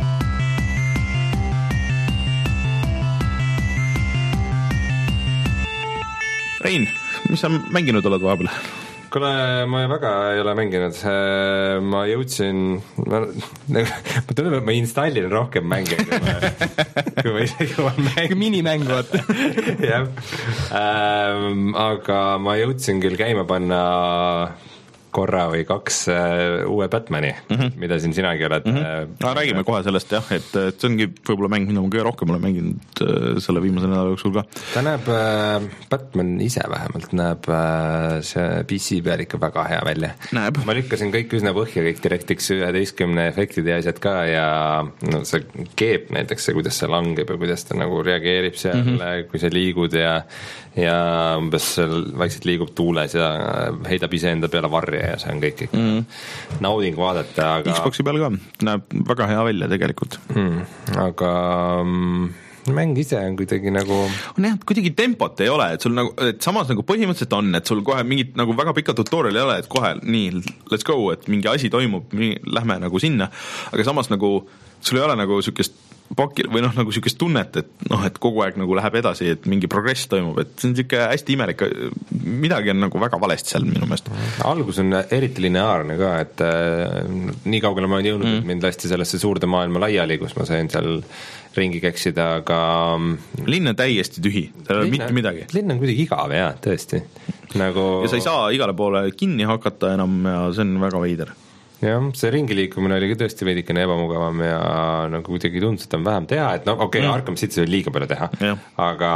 Rein, mis sa mänginud oled vahepeal? Kuule, ma väga ei ole mänginud. Ma jõudsin, ma, ma tunnen, et ma installin rohkem mänge, kui ma, kui ma isegi oma mäng. Minimäng, vaata. Jah. Ähm, aga ma jõudsin küll käima panna korra või kaks uh, uue Batmani, mm-hmm. mida siin sinagi oled. Mm-hmm. Uh, räägime kohe sellest, jah, et, et see ongi võib-olla mäng, mida ma kõige rohkem olen mänginud uh, selle viimase nädala jooksul ka. Ta näeb, uh, Batman ise vähemalt näeb uh, see P C peal ikka väga hea välja. Näeb. Ma lükkasin kõik üsna põhja, kõik DirectX üheteistkümne efektid ja asjad ka ja no, see keep näiteks see, kuidas see langeb ja kuidas ta nagu reageerib seal, mm-hmm. kui sa liigud ja, ja umbes vaikselt liigub tuules ja heidab ise enda peale varja ja see on kõik ikka mm. nauding vaadata, aga Xboxi peal ka näeb väga hea välja tegelikult mm. aga mm, mäng ise on kuidagi nagu on jah, kuidagi tempot ei ole, et sul nagu, et samas nagu põhimõtteliselt on, et sul kohe mingit nagu väga pika tutorial ei ole, et kohe nii, let's go, et mingi asi toimub, nii, lähme nagu sinna, aga samas nagu sul ei ole nagu sükest pakil või noh, nagu sükest tunnet, et noh, et kogu aeg nagu läheb edasi, et mingi progress toimub, et see on siuke hästi imelik, midagi on nagu väga valesti seal minu meelest. Algus on eriti lineaarne ka, et äh, nii kaugele ma olen jõudnud, mm. et mind lasti sellesse suurde maailma laiali, kus ma sain seal ringi keksida, aga linn on täiesti tühi, seal ei ole mitte midagi. Linn on kuidagi igav, jah, tõesti. Nagu... Ja sa ei saa igale poole kinni hakata enam ja see on väga veider. Jah, see ringi liikumine oli ka tõesti veidikene ebamugavam ja nagu kuidagi tundus, et on vähem teha, et no okei okay, mm., Arkham City oli liiga palju teha, ja. Aga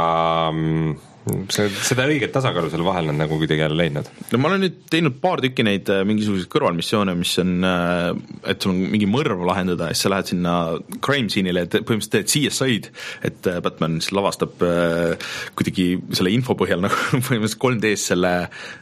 see, seda õiget tasakaalu seal vahel on nagu kuidagi jälle leidnud. No ma olen nüüd teinud paar tükki neid mingisuguseid kõrvalmissioone, mis on, et sul on mingi mõrv lahendada ja siis sa lähed sinna crime scene'ile, et põhimõtteliselt teed C S I-d, et Batman siis lavastab kuidagi selle info põhjal nagu põhimõtteliselt kolm D-s selle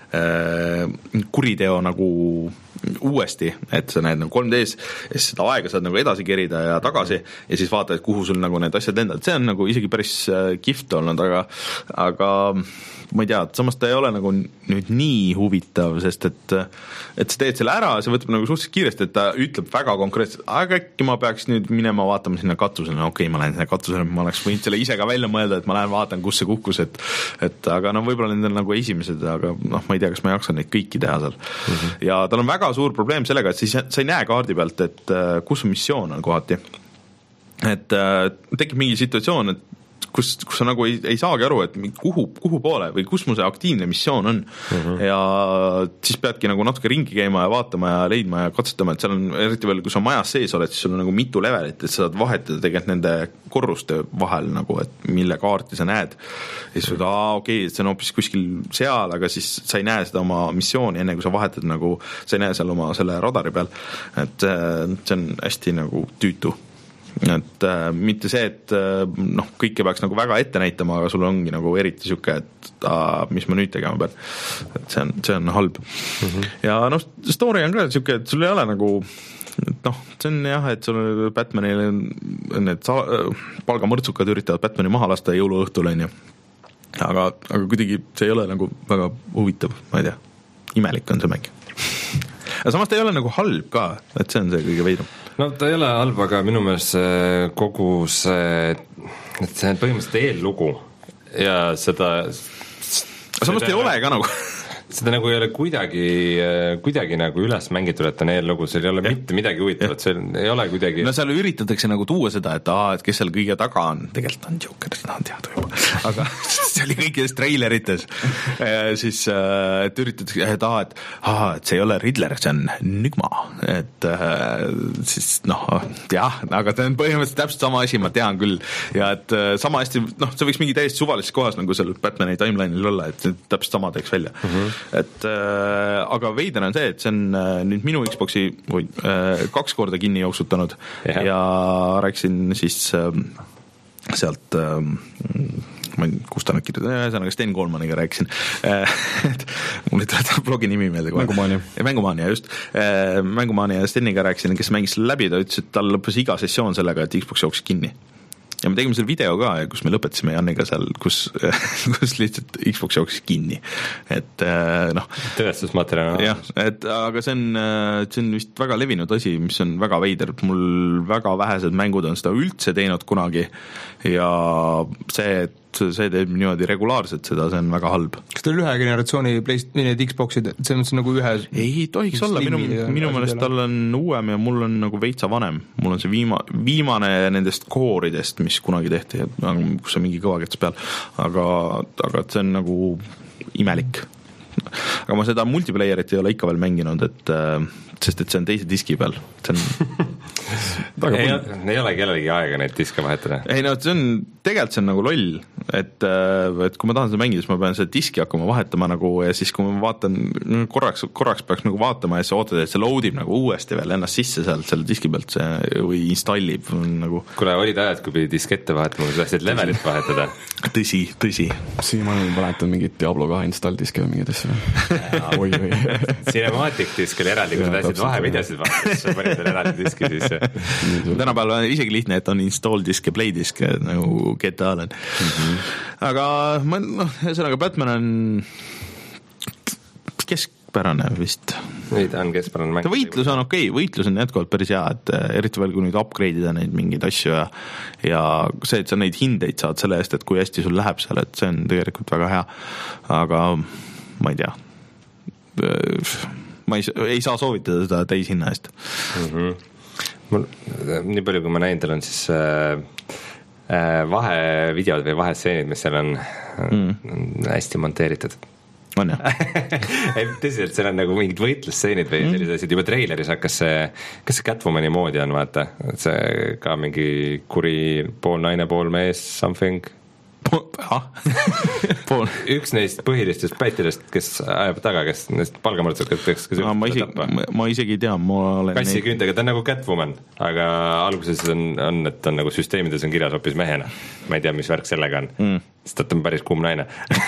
kuriteo nagu uuesti, et sa näed nagu kolm D-s ja siis seda aega saad nagu edasi kerida ja tagasi ja siis vaatad, kuhu sul nagu need asjad lendavad, see on nagu isegi päris kihvt olnud, aga aga ma ei tea, et samas ta ei ole nagu nüüd nii huvitav, sest et et sa teed selle ära, see võtab nagu suhteliselt kiiresti, et ta ütleb väga konkreetselt, aga äkki ma peaks nüüd minema vaatama sinna katusele, no okei okay,, ma lähen sinna katusele, ma oleks võinud selle ise ka välja mõelda, et ma lähen vaatan, kus see kukkus, et et aga no võib-olla nendel nagu esimesed, aga noh, ma ei tea, kas ma jaksan neid kõiki teha seal mm-hmm. ja tal on väga suur probleem sellega, et siis sa ei näe kaardi pealt, et kus su missioon on kohati, et tekib mingi situatsioon, et kus, kus sa nagu ei, ei saagi aru, et kuhu, kuhu poole või kus mu see aktiivne missioon on mm-hmm. ja siis peadki nagu natuke ringi käima ja vaatama ja leidma ja katsetama, et seal on eriti veel, kui sa majas sees oled, siis sul on nagu mitu levelit, et sa saad vahetada tegelikult nende korruste vahel nagu, et mille kaarti sa näed ja siis võid, aa okei okay,, see on hoopis kuskil seal, aga siis sa ei näe seda oma missiooni enne, kui sa vahetad nagu, sa ei näe seal oma selle radari peal, et see on hästi nagu tüütu. Et äh, mitte see, et äh, noh, kõike peaks nagu väga ette näitama, aga sul ongi nagu eriti siuke, et äh, mis ma nüüd tegema pean, et see on, see on halb mm-hmm. ja noh, story on ka siuke, et sul ei ole nagu noh, see on jah, et sul Batmanil need palgamõrtsukad üritavad Batmani maha lasta jõuluõhtul, on ju. Aga, aga kuidagi see ei ole nagu väga huvitav, ma ei tea, imelik on see mäng. Aga samas ta ei ole nagu halb ka, et see on see kõige veidram. No ta ei ole halb, aga minu meelest kogu see, et see on põhimõtteliselt eellugu ja seda samas ta ei ole ka nagu seda nagu ei ole kuidagi, kuidagi nagu üles mängitud, et on eellugu, seal ei ole ja. mitte midagi huvitavat, seal ei ole kuidagi no seal üritatakse nagu tuua seda, et aa, et kes seal kõige taga on, tegelikult on Joker, seda on teada juba aga see oli kõikides treilerites siis, et üritatakse, et aa, et aa, et see ei ole Riddler, see on Nigma, et siis noh, jah, aga see on põhimõtteliselt täpselt sama asi, ma tean küll ja et sama hästi, noh, see võiks mingi täiesti suvalises kohas nagu seal Batmani timeline'il olla, et täpselt sama teeks välja mm-hmm. et äh, aga veider on see, et see on äh, nüüd minu Xboxi või, äh, kaks korda kinni jooksutanud yeah. ja rääkisin siis äh, sealt äh, ma ei, kus ta nüüd kirjutab, ühesõnaga Sten Koolmaniga rääkisin äh, et mul ei tule blogi nimi meelde kohe. Mängumaania. Mängumaania, just äh, Mängumaania ja Steniga rääkisin, kes mängis läbi, ta ütles, et tal lõppes iga sessioon sellega, et Xbox jooksis kinni ja me tegime selle video ka, kus me lõpetasime Janniga seal, kus, kus lihtsalt Xbox jooksis kinni, et noh tõestusmaterjal jah, et aga see on, see on vist väga levinud asi, mis on väga veider, mul väga vähesed mängud on seda üldse teinud kunagi ja see, et see teeb niimoodi regulaarselt seda, see on väga halb. Kas teil ühe generatsiooni Playst- need Xboxid, see on nagu ühe ei tohiks olla, minu, minu meelest tal on uuem ja mul on nagu veitsa vanem, mul on see viima, viimane nendest kooridest, mis kunagi tehti, kus on mingi kõvakets peal, aga, aga see on nagu imelik. Aga ma seda multiplayerit ei ole ikka veel mänginud, et sest et see on teise diski peal, see on ei, ei ole kellelegi aega neid diske vahetada. Ei no see on, tegelikult see on nagu loll, et, et kui ma tahan seda mängida, siis ma pean seda diski hakkama vahetama nagu ja siis kui ma vaatan, korraks, korraks peaks nagu vaatama ja siis ootad, et see loadib nagu uuesti veel ennast sisse sealt selle diski pealt see, või installib nagu. Kuna olid ajad, kui pidi diskette vahetama, kui tahtsid levelit vahetada? Tõsi, tõsi. Siin ma mäletan mingit Diablo kahe install-diske või mingid asju. Oi, oi. Cinematic disk oli eraldi, kui sa tahtsid vahevideosid vahetada, siis sa panid veel eraldi diski sisse. Tänapäeval on isegi lihtne, et on install disk ja play disk nagu G T A-l on mm-hmm. aga ma, noh, ühesõnaga Batman on keskpärane vist ei, ta on keskpärane mäng. Võitlus on okei okay., võitlus on jätkuvalt päris hea, et eriti veel kui nüüd upgrade'ida neid mingeid asju ja, ja see, et sa neid hindeid saad selle eest, et kui hästi sul läheb seal, et see on tegelikult väga hea, aga ma ei tea ma ei, ei saa soovitada seda täishinna eest mm-hmm. Mul, nii palju kui ma näin, tal on siis äh, äh, vahevideod või vahestseenid, mis seal on, mm. on hästi monteeritud. On jah? ei, tõsiselt, seal on nagu mingid võitlusseenid või mm. sellised asjad, juba treileris hakkas see, kas see Catwomani moodi on, vaata, et see ka mingi kuri pool naine, pool mees, something üks neist põhilistest päitidest, kes ajab taga, kes neist palgamõrtsukad peaks kes no, ma, isegi, ma, ma isegi ei tea, ma olen kassiküüntega, ta on nagu Catwoman, aga alguses on, on, et on nagu süsteemides on kirjas hoopis mehena, ma ei tea, mis värk sellega on mm. sest ta on päris kuum naine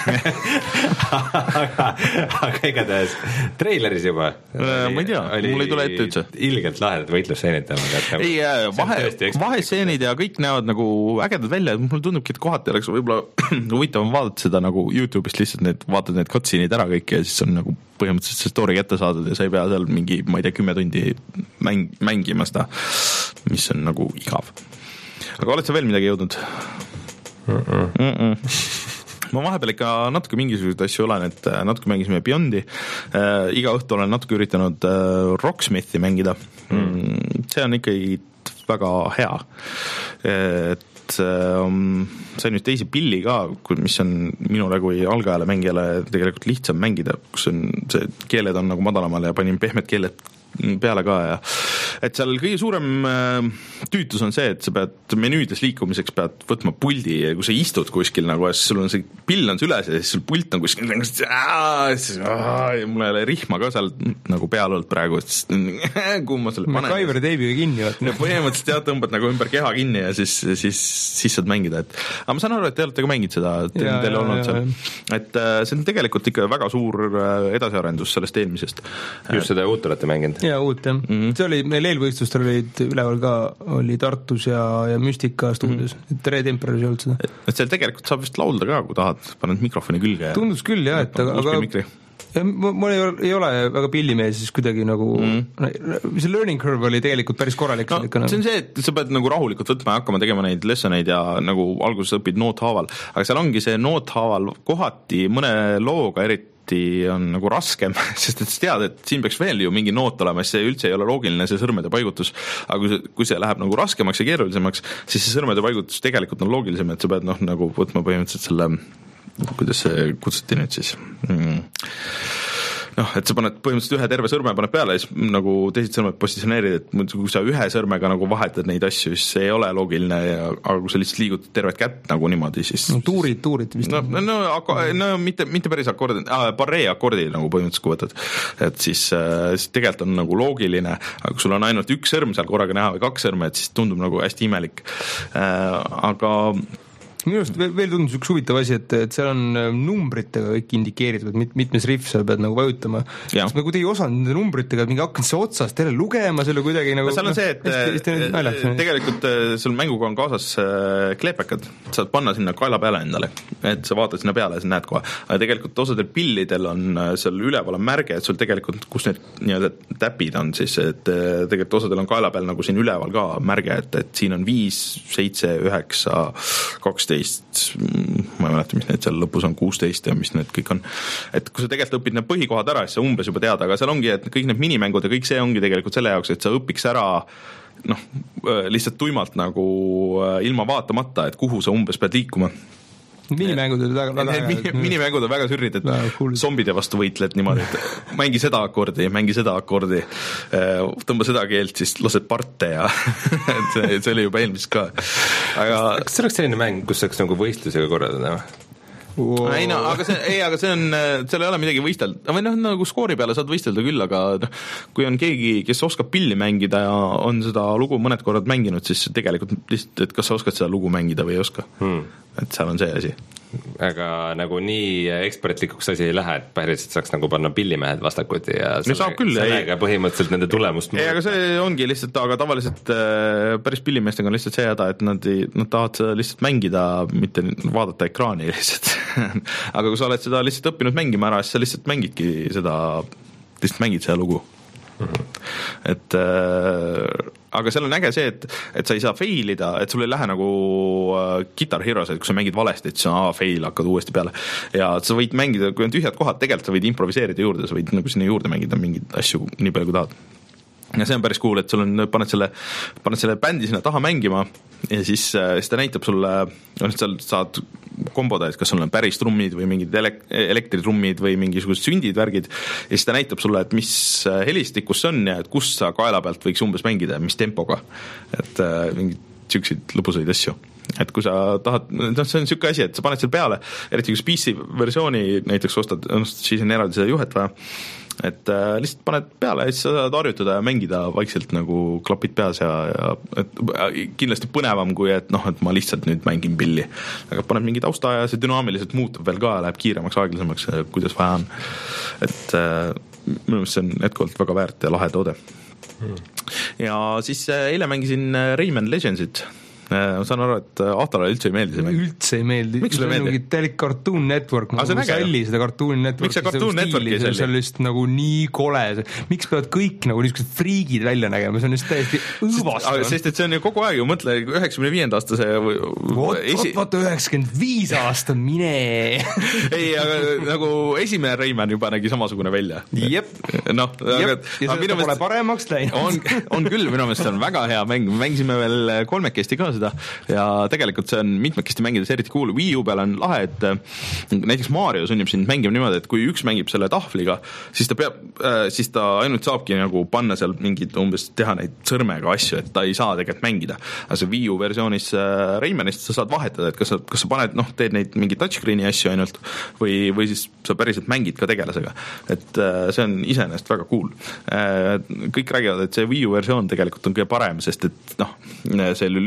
aga, aga igatahes treileris juba ma ei tea, mul ei tule ette üldse ilgelt lahedad võitlusseenid nagu, ei, vahe, vahestseenid ja kõik näevad nagu ägedad välja, mulle tundubki, et kohati oleks võib-olla huvitavam vaadata seda nagu YouTube'ist lihtsalt need, vaatad need cutscene'id ära kõik ja siis on nagu põhimõtteliselt see story kätte saadud ja sa ei pea seal mingi, ma ei tea, kümme tundi mäng, mängima seda, mis on nagu igav. Aga oled sa veel midagi jõudnud? Mm-mm. Mm-mm. Ma vahepeal ikka natuke mingisuguseid asju olen, et natuke mängisime Beyondi, äh, iga õhtu olen natuke üritanud äh, Rocksmithi mängida mm. see on ikkagi väga hea, et Um, sain nüüd teisi pilli ka, mis on minule kui algajale mängijale tegelikult lihtsam mängida, kus on see keeled on nagu madalamal ja panin pehmed keeled peale ka ja et seal kõige suurem tüütus on see, et sa pead menüüdes liikumiseks pead võtma puldi ja kui sa istud kuskil nagu ja siis sul on see pill on üles ja siis sul pult on kuskil ja mul ei ole rihma ka seal nagu peal olnud praegu, kuhu ma selle panen. MacGyver teibiga kinni no, põhimõtteliselt jah, tõmbad nagu ümber keha kinni ja siis, siis, siis saad mängida, et aga ma saan aru, et te olete ka mänginud seda, teil, teil olnud seal, et see on tegelikult ikka väga suur edasiarendus sellest eelmisest. Just seda uut olete mänginud? jaa, uut jah mm-hmm. see oli meil eelvõistlustel olid üleval ka, oli Tartus ja, ja Mystika stuudios mm, -hmm. et Red Emperor's ei olnud seda. Et seal tegelikult saab vist laulda ka, kui tahad, paned mikrofoni külge ja tundus küll jah, et aga, aga ja mul ei ole, ei ole väga pillimees siis kuidagi nagu mm. see learning curve oli tegelikult päris korralik. No, see on see, et sa pead nagu rahulikult võtma ja hakkama tegema neid lessoneid ja nagu alguses õpid noothaaval, aga seal ongi see noothaaval kohati mõne looga eriti on nagu raskem, sest et sa tead, et siin peaks veel ju mingi noot olema, see üldse ei ole loogiline, see sõrmede paigutus, aga kui see, kui see läheb nagu raskemaks ja keerulisemaks, siis see sõrmede paigutus tegelikult on loogilisem, et sa pead noh, nagu võtma põhimõtteliselt selle kuidas see kutsuti nüüd siis mm. noh, et sa paned põhimõtteliselt ühe terve sõrme paned peale ja siis nagu teised sõrmed positsioneerid, et kui sa ühe sõrmega nagu vahetad neid asju, siis see ei ole loogiline ja, aga kui sa lihtsalt liigud tervet kätt nagu niimoodi, siis no tuurid, tuurid vist no, no, no, no mitte, mitte päris akordi ah, barree akordi nagu põhimõtteliselt kui võtad, et siis, siis tegelikult on nagu loogiline, aga kui sul on ainult üks sõrm seal korraga näha või kaks sõrme, et siis tundub nagu hästi imelik äh, aga minu arust veel, veel tundus üks huvitav asi, et, et seal on numbritega kõik indikeeritud, mit, mitmes riff sa pead nagu vajutama. Sest ma kuidagi osanud nende numbritega mingi hakkan see otsast jälle lugema, selle kuidagi nagu... seal on see, et hästi, hästi tegelikult sul mänguga on kaasas kleepekad, saad panna sinna kaela peale endale, et sa vaatad sinna peale ja sa näed kohe. Aga tegelikult osadel pillidel on seal üleval on märge, et sul tegelikult, kus need nii-öelda täpid on siis, et tegelikult osadel on kaela peal nagu siin üleval ka märge, et, et siin on viis, seitse, üheksa, kaksteist ma ei mäleta, mis need seal lõpus on kuusteist ja mis need kõik on, et kui sa tegelikult õpid need põhikohad ära, siis sa umbes juba tead, aga seal ongi, et kõik need minimängud ja kõik see ongi tegelikult selle jaoks, et sa õpiks ära noh, lihtsalt tuimalt nagu ilma vaatamata, et kuhu sa umbes pead liikuma. Minimängud olid väga, väga hea. Minimängud on väga sürrid, et cool. Zombide vastu võitled niimoodi, et mängi seda akordi, mängi seda akordi, tõmba seda keelt, siis lased parte ja et see, see oli juba eelmis ka. Aga... kas see oleks selline mäng, kus saaks nagu võistlusega korraldada? Wow. Ei, no, aga see, ei, aga see on, seal ei ole midagi võistelda, või noh, nagu skoori peale saad võistelda küll, aga noh, kui on keegi, kes oskab pilli mängida ja on seda lugu mõned korrad mänginud, siis tegelikult lihtsalt, et kas sa oskad seda lugu mängida või ei oska hmm. et seal on see asi. Aga nagu nii ekspertlikuks asi ei lähe, et päriselt saaks nagu panna pillimehed vastakuti ja selle, küll, sellega ei. Põhimõtteliselt nende tulemust ei, aga see ongi lihtsalt, aga tavaliselt äh, päris pillimeestega on lihtsalt see häda, et nad, nad tahavad seda lihtsalt mängida, mitte vaadata ekraani lihtsalt aga kui sa oled seda lihtsalt õppinud mängima ära, siis sa lihtsalt mängidki seda, lihtsalt mängid seda lugu mm-hmm. et äh, aga seal on äge see, et, et sa ei saa failida, et sul ei lähe nagu äh, Guitar Heroes, et kui sa mängid valesti, et sa aa, fail, hakkad uuesti peale. Ja sa võid mängida, kui on tühjad kohad, tegelikult sa võid improviseerida juurde, sa võid nagu sinna juurde mängida mingeid asju nii palju, kui tahad. Ja see on päris cool, et sul on, paned selle, paned selle bändi sinna taha mängima ja siis, siis ta näitab sulle, seal saad komboda, et kas sul on päris trummid või mingid elek- elektritrummid või mingisugused sündid, värgid ja siis ta näitab sulle, et mis helistikus see on ja et kus sa kaela pealt võiks umbes mängida ja mis tempoga, et mingid süksid lõbusaid asju. Et kui sa tahad, noh, see on niisugune asi, et sa paned seal peale, eriti kui P C versiooni näiteks ostad, siis on eraldi seda juhet vaja, et äh, lihtsalt paned peale ja siis sa saad harjutada ja mängida vaikselt nagu klapid peas ja, ja et, kindlasti põnevam kui, et noh, et ma lihtsalt nüüd mängin pilli. Aga paned mingi tausta ja see dünaamiliselt muutub veel ka, läheb kiiremaks, aeglasemaks, kuidas vaja on. Et äh, minu meelest see on hetkkult väga väärt ja lahe toode. Hmm. Ja siis äh, eile mängisin Rayman Legendsit. Ma saan aru, et Ahtale üldse ei meeldi see mäng. Üldse ei meeldi. Miks sulle meeldi? Täielik Cartoon Network, ma nagu sälli seda Cartoon Network. Miks see Cartoon Networki sälli? See on lihtsalt nagu nii kole. Miks peavad kõik nagu niisugused friigid välja nägema? See on just täiesti õõvast. Sest et see on ju kogu aeg ju mõtle üheksakümne viienda aastase Vot, esi... vaata üheksakümmend viis aasta, mine! Ei, aga nagu esimene Rayman juba nägi samasugune välja. Jep. Noh, aga, ja seda pole paremaks läinud. On, on küll, minu meelest on väga hea mäng. Mängisime veel kolmekesti ka seda ja tegelikult see on mitmekesti mängides eriti cool. Wii U peal on lahe, et näiteks Mario sunnib sind mängima niimoodi, et kui üks mängib selle tahvliga, siis ta peab, siis ta ainult saabki nagu panna seal mingid umbes teha neid sõrmega asju, et ta ei saa tegelikult mängida. Aga see Wii U versioonis Raymanist sa saad vahetada, et kas sa, kas sa paned, noh, teed neid mingi touchscreeni asju ainult või, või siis sa päriselt mängid ka tegelasega. Et see on iseenesest väga cool. Kõik räägivad, et see Wii U versioon tegelikult on kõige parem, sest et noh, see lükati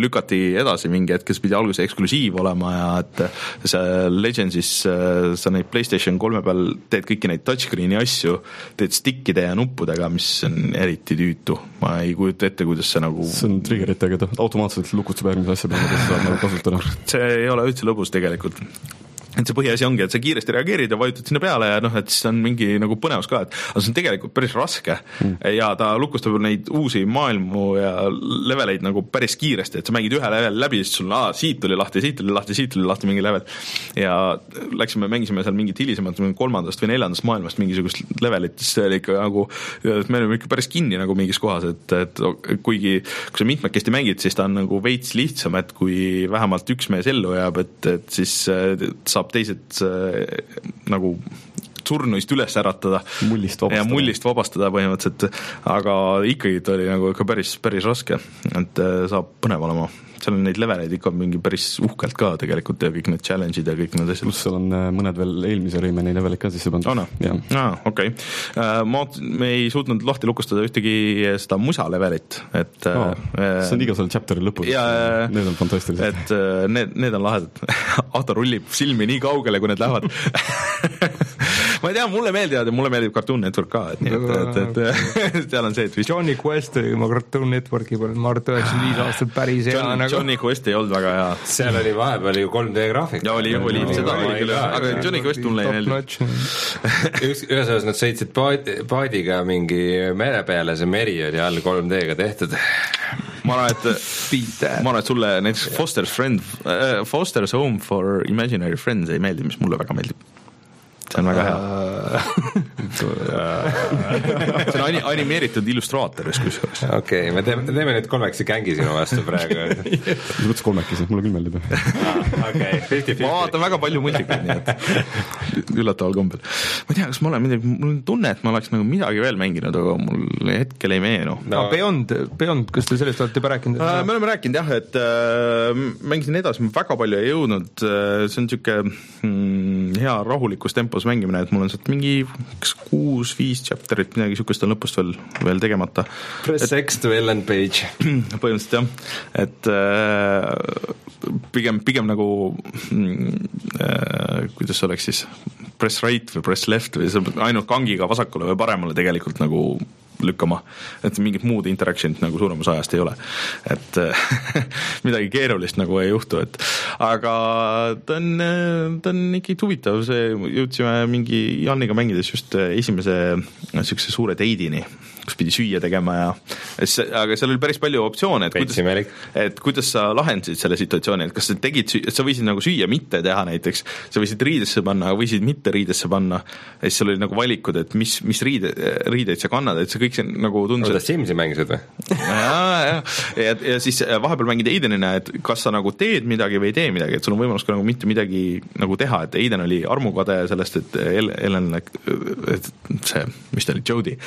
edasi mingi hetk, kes pidi alguses eksklusiiv olema ja et see Legendsis sa neid PlayStation kolme peal teed kõiki neid touchscreeni asju, teed stickide ja nuppudega, mis on eriti tüütu. Ma ei kujuta ette, kuidas see nagu... See on triggeritega, ta automaatselt lukustab järgmise asja peale, kes saab nagu kasutada. See ei ole üldse lõbus tegelikult. Et see põhiasi ongi, et sa kiiresti reageerid ja vajutad sinna peale ja noh, et siis on mingi nagu põnevus ka, et aga see on tegelikult päris raske mm. ja ta lukustab neid uusi maailmu ja leveleid nagu päris kiiresti, et sa mängid ühe level läbi, siis sul aa, siit tuli lahti, siit tuli lahti, siit tuli lahti mingi level ja läksime, mängisime seal mingit hilisemalt kolmandast või neljandast maailmast mingisugust levelit, siis see oli ikka nagu, me olime ikka päris kinni nagu mingis kohas, et, et kuigi kui sa mitmekesti mängid, siis ta on nagu veits lihtsam, et kui vähemalt üks mees ellu jääb, et, et siis saab teised äh, nagu surnuist üles äratada mullist vabastada. ja mullist vabastada põhimõtteliselt, aga ikkagi ta oli nagu ikka päris, päris raske, et äh, saab põnev olema. Seal on neid leveleid ikka mingi päris uhkelt ka tegelikult ja kõik need challenge'id ja kõik need asjad. Plus seal on mõned veel eelmise Raymani levelid ka sisse pandud. Oh, no. ah, okei. Okay. Ma, me ei suutnud lahti lukustada ühtegi seda musa levelit. Et, oh, äh, see on iga seal chapteri lõpus. Ja, need on fantastilised. Et need, need on lahedad. Ahto rullib silmi nii kaugele, kui need lähevad. Ma ei tea, mulle meeldivad ja mulle meeldib Cartoon Network ka, et, nii, et, et, et, et seal on see, et vist... Johnny Quest oli ma Cartoon Networki peal, ma arvan, üheksakümmend viis aastat päris hea John, nagu. Johnny Quest ei olnud väga hea. Seal oli vahepeal ju kolm D graafik. Ja oli, oli, oli seda oli küll, aga Johnny Quest mulle ei meeldi. Ühes osas nad sõitsid paadiga mingi mere peale, see meri oli all kolm D-ga tehtud. Ma arvan, et, ma arvan, et sulle näiteks Foster's Friend, uh, Foster's Home for Imaginary Friends ei meeldi, mis mulle väga meeldib. See on väga hea. See on animeeritud illustraatoris kusjuures. Okei, okay, me teeme, teeme nüüd kolmeksi gängi sinu vastu praegu. Mis mõttes kolmekesi, mulle küll meeldib. Okei, fifty fifty. Ma vaatan väga palju multikaid, nii et üllataval kombel. Ma ei tea, kas ma olen midagi, mul on tunne, et ma oleks nagu midagi veel mänginud, aga mul hetkel ei meenu. No, no Beyond, Beyond, kas te sellest olete juba rääkinud? Äh, me oleme rääkinud jah, et äh, mängisin edasi, ma väga palju ei jõudnud, see on niisugune mm, hea rahulikus tempos mängimine, et mul on sealt mingi kuus, viis chapterit, midagi niisugust on lõpust veel, veel tegemata. Press et, X to Ellen Page. Põhimõtteliselt jah, et äh, pigem, pigem nagu äh, kuidas see oleks siis press right või press left või see ainult kangiga vasakule või paremale tegelikult nagu lükkama, et mingit muud interactionit nagu suuremas ajast ei ole, et midagi keerulist nagu ei juhtu, et aga ta on, ta on ikka huvitav, see jõudsime mingi Janniga mängides just esimese niisuguse suure teidini, kus pidi süüa tegema ja aga seal oli päris palju optsioone, et kuidas, et kuidas sa lahendasid selle situatsiooni, et kas sa tegid, et sa võisid nagu süüa mitte teha näiteks, sa võisid riidesse panna, võisid mitte riidesse panna, ja siis seal oli nagu valikud, et mis, mis riide, riideid sa kannad, et see kõik see nagu tundus... Oda Simsi mängisid või? ja, ja, ja, ja siis vahepeal mängid Aidenina, et kas sa nagu teed midagi või ei tee midagi, et sul on võimalus ka nagu mitte midagi nagu teha, et Aiden oli armukade sellest, et Ellen, et see, mis ta oli, Jody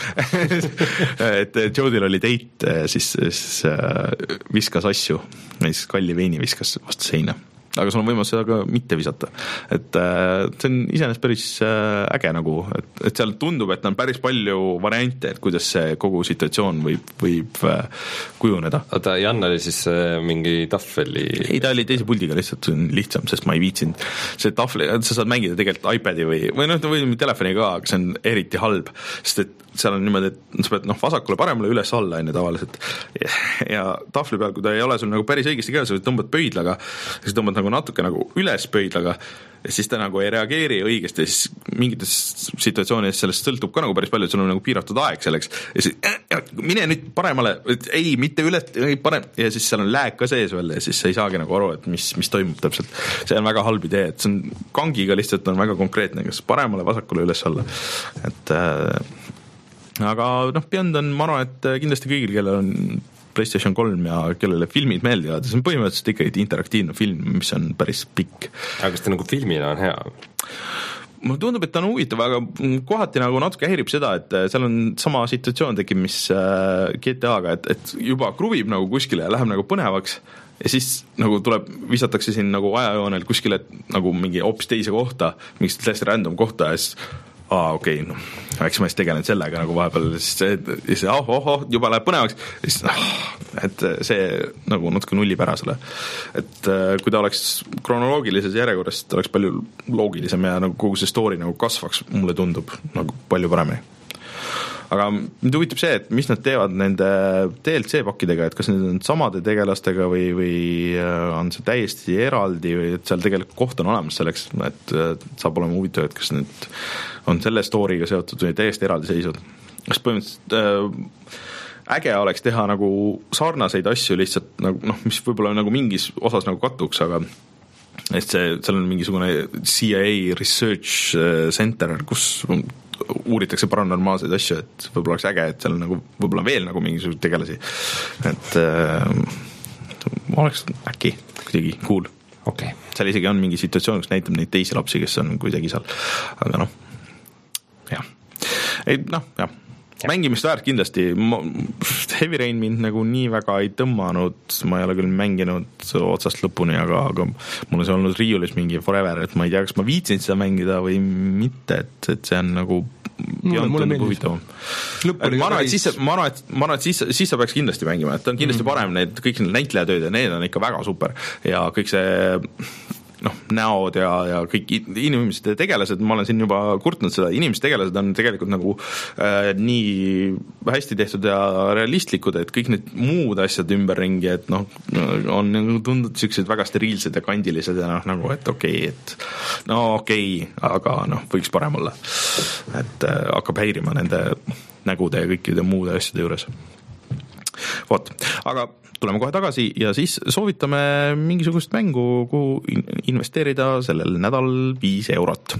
et Jodil oli teit, siis, siis viskas asju, siis kalli veini viskas vastu seina. Aga sul on võimalus seda ka mitte visata. Et see on iseenesest päris äge nagu, et, et seal tundub, et on päris palju variante, et kuidas see kogu situatsioon võib, võib kujuneda. Oota, Jan oli siis mingi tahveli... Ei, ta oli teise puldiga lihtsalt lihtsam, sest ma ei viitsinud. See tahvli, sa saad mängida tegelikult iPadi või, või noh, või telefoni ka, aga see on eriti halb, sest et seal on niimoodi, et sa pead noh, vasakule paremale üles alla enne tavaliselt ja, ja tahvli peal, kui ta ei ole sul nagu päris õigesti käes, sa tõmbad pöidlaga, siis tõmbad nagu natuke nagu üles pöidlaga ja siis ta nagu ei reageeri õigesti ja siis mingites situatsioonides sellest sõltub ka nagu päris palju, et sul on nagu piiratud aeg selleks ja siis äh, mine nüüd paremale, ei, mitte üles, ei parem ja siis seal on lääk ka sees veel ja siis sa ei saagi nagu aru, et mis, mis toimub täpselt. See on väga halb idee, et see on kangiga lihtsalt on väga konkreetne, kas paremale, vasakule, üles alla, et äh, aga noh, Beyond on, ma arvan, et kindlasti kõigil, kellel on PlayStation kolm ja kellele filmid meeldivad, see on põhimõtteliselt ikkagi interaktiivne film, mis on päris pikk. Aga kas ta nagu filmina on hea? Mulle tundub, et ta on huvitav, aga kohati nagu natuke häirib seda, et seal on sama situatsioon tekib, mis G T A-ga, et, et juba kruvib nagu kuskile ja läheb nagu põnevaks ja siis nagu tuleb, visatakse siin nagu ajajoonel kuskile nagu mingi hoopis teise kohta, mingist täiesti random kohta ja siis aa okei okay,, noh, eks ma siis tegelen sellega nagu vahepeal, siis see, siis oh, oh, oh, juba läheb põnevaks, siis oh, et see nagu natuke nullib ära selle. Et kui ta oleks kronoloogilises järjekorras, ta oleks palju loogilisem ja nagu kogu see story nagu kasvaks, mulle tundub nagu palju paremini. Aga mind huvitab see, et mis nad teevad nende D L C pakkidega, et kas need on samade tegelastega või, või on see täiesti eraldi või et seal tegelikult koht on olemas selleks, et saab olema huvitav, et kas need on selle story'ga seotud või täiesti eraldi seisud. Kas põhimõtteliselt äh, äge oleks teha nagu sarnaseid asju lihtsalt nagu, noh, mis võib-olla nagu mingis osas nagu kattuks, aga et see, seal on mingisugune C I A research center, kus uuritakse paranormaalseid asju, et võib-olla oleks äge, et seal on nagu, võib-olla veel nagu mingisugused tegelasi, et äh, oleks äkki kuidagi cool. Okay. Seal isegi on mingi situatsioon, kus näitab neid teisi lapsi, kes on kuidagi seal, aga noh, jah, ei noh, jah, mängimist väärt kindlasti, Heavy Rain mind nagu nii väga ei tõmmanud, ma ei ole küll mänginud otsast lõpuni, aga, aga mul on see olnud riiulis mingi forever, et ma ei tea, kas ma viitsin seda mängida või mitte, et, et see on nagu mulle, mulle meeldis. Ma arvan, et siis, ma arvan, et, ma arvan, et siis, siis sa peaks kindlasti mängima, et ta on kindlasti mm. parem, need, kõik need näitlejatööd ja need on ikka väga super ja kõik see noh, näod ja, ja kõik inimesed ja tegelased, ma olen siin juba kurtnud seda, inimesed tegelased on tegelikult nagu äh, nii hästi tehtud ja realistlikud, et kõik need muud asjad ümberringi, et noh, on nagu tundnud sellised väga steriilsed ja kandilised ja noh, nagu, et okei okay,, et no okei okay,, aga noh, võiks parem olla. Et äh, hakkab häirima nende nägude ja kõikide muude asjade juures. Vot, aga tuleme kohe tagasi ja siis soovitame mingisugust mängu, kuhu investeerida sellel nädal viis eurot.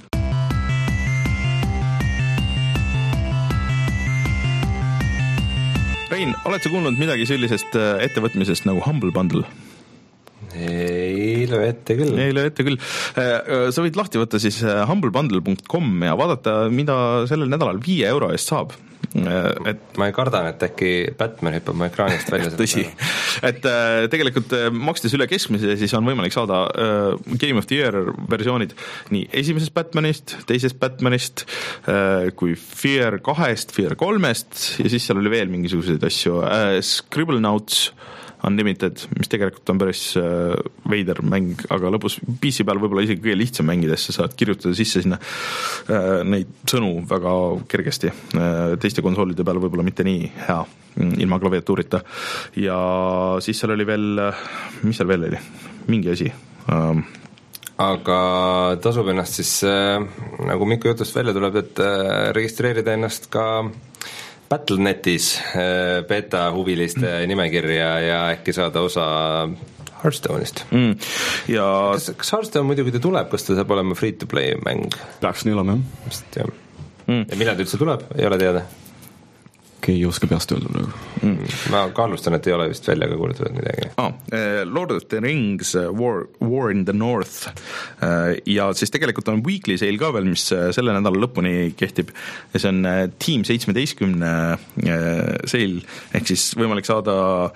Rein, oled sa kuulnud midagi sellisest ettevõtmisest nagu Humble Bundle? Ei löö ette küll. Ei löö ette küll. Sa võid lahti võtta siis humble bundle dot com ja vaadata, mida sellel nädalal viie euro eest saab. Et ma ei kardan, et äkki Batman hüppab mu ekraanist välja. Tõsi, et tegelikult makstes üle keskmise, siis on võimalik saada Game of the Year versioonid nii esimesest Batmanist, teisest Batmanist kui Fear kahest, Fear kolmest ja siis seal oli veel mingisuguseid asju. Scribblenauts Unlimited, mis tegelikult on päris äh, veider mäng, aga lõpus P C peal võib-olla isegi kõige lihtsam mängidesse, saad kirjutada sisse sinna äh, neid sõnu väga kergesti. Äh, teiste konsoolide peal võib-olla mitte nii hea, ilma klaviatuurita. Ja siis seal oli veel, mis seal veel oli? Mingi asi. Ähm. Aga tasub ennast siis, äh, nagu Miku jutust välja tuleb, et äh, registreerida ennast ka Battlenetis beta huviliste mm. nimekirja ja äkki saada osa Hearthstone'ist. Mm. Ja kas, kas Hearthstone muidugi ta tuleb, kas ta saab olema free-to-play mäng? Peaks nii olema, jah. Mm. Ja millal ta üldse tuleb? Ei ole teada? Ei oska peast öelda praegu. Mm. Ma kaallustan, et ei ole vist välja ka kuulutatud midagi. Ah, Lord of the Rings War, War in the North ja siis tegelikult on weekly sale ka veel, mis selle nädala lõpuni kehtib ja see on Team seitsmeteistkümne sale, ehk siis võimalik saada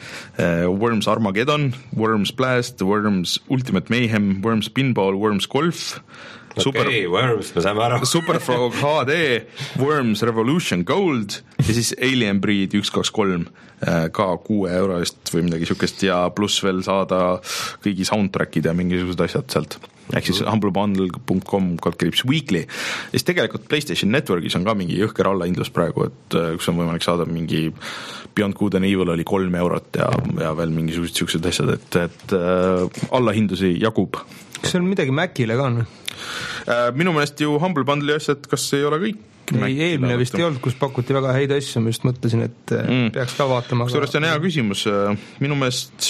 Worms Armageddon, Worms Blast, Worms Ultimate Mayhem, Worms Pinball, Worms Golf. Super, okei, okay, Worms, me saame aru. Superfrog H D, Worms Revolution Gold ja siis Alien Breed üks kaks kolm ka kuue euro eest või midagi sükest ja pluss veel saada kõigi soundtrackid ja mingisugused asjad sealt. Ehk siis humble bundle dot com kaldkriips weekly. Ja siis tegelikult PlayStation Networkis on ka mingi jõhker allahindlus praegu, et kus on võimalik saada mingi Beyond Good and Evil oli kolm eurot ja, ja veel mingisugused sükesed asjad, et, et äh, allahindusi jagub. Kas seal midagi Macile ka on? Minu meelest ju Humble Bundle'i asjad, kas ei ole kõik? Ei, eelmine vist ei olnud, kus pakuti väga häid asju, ma just mõtlesin, et mm. peaks ka vaatama. Kusjuures see on hea küsimus, minu meelest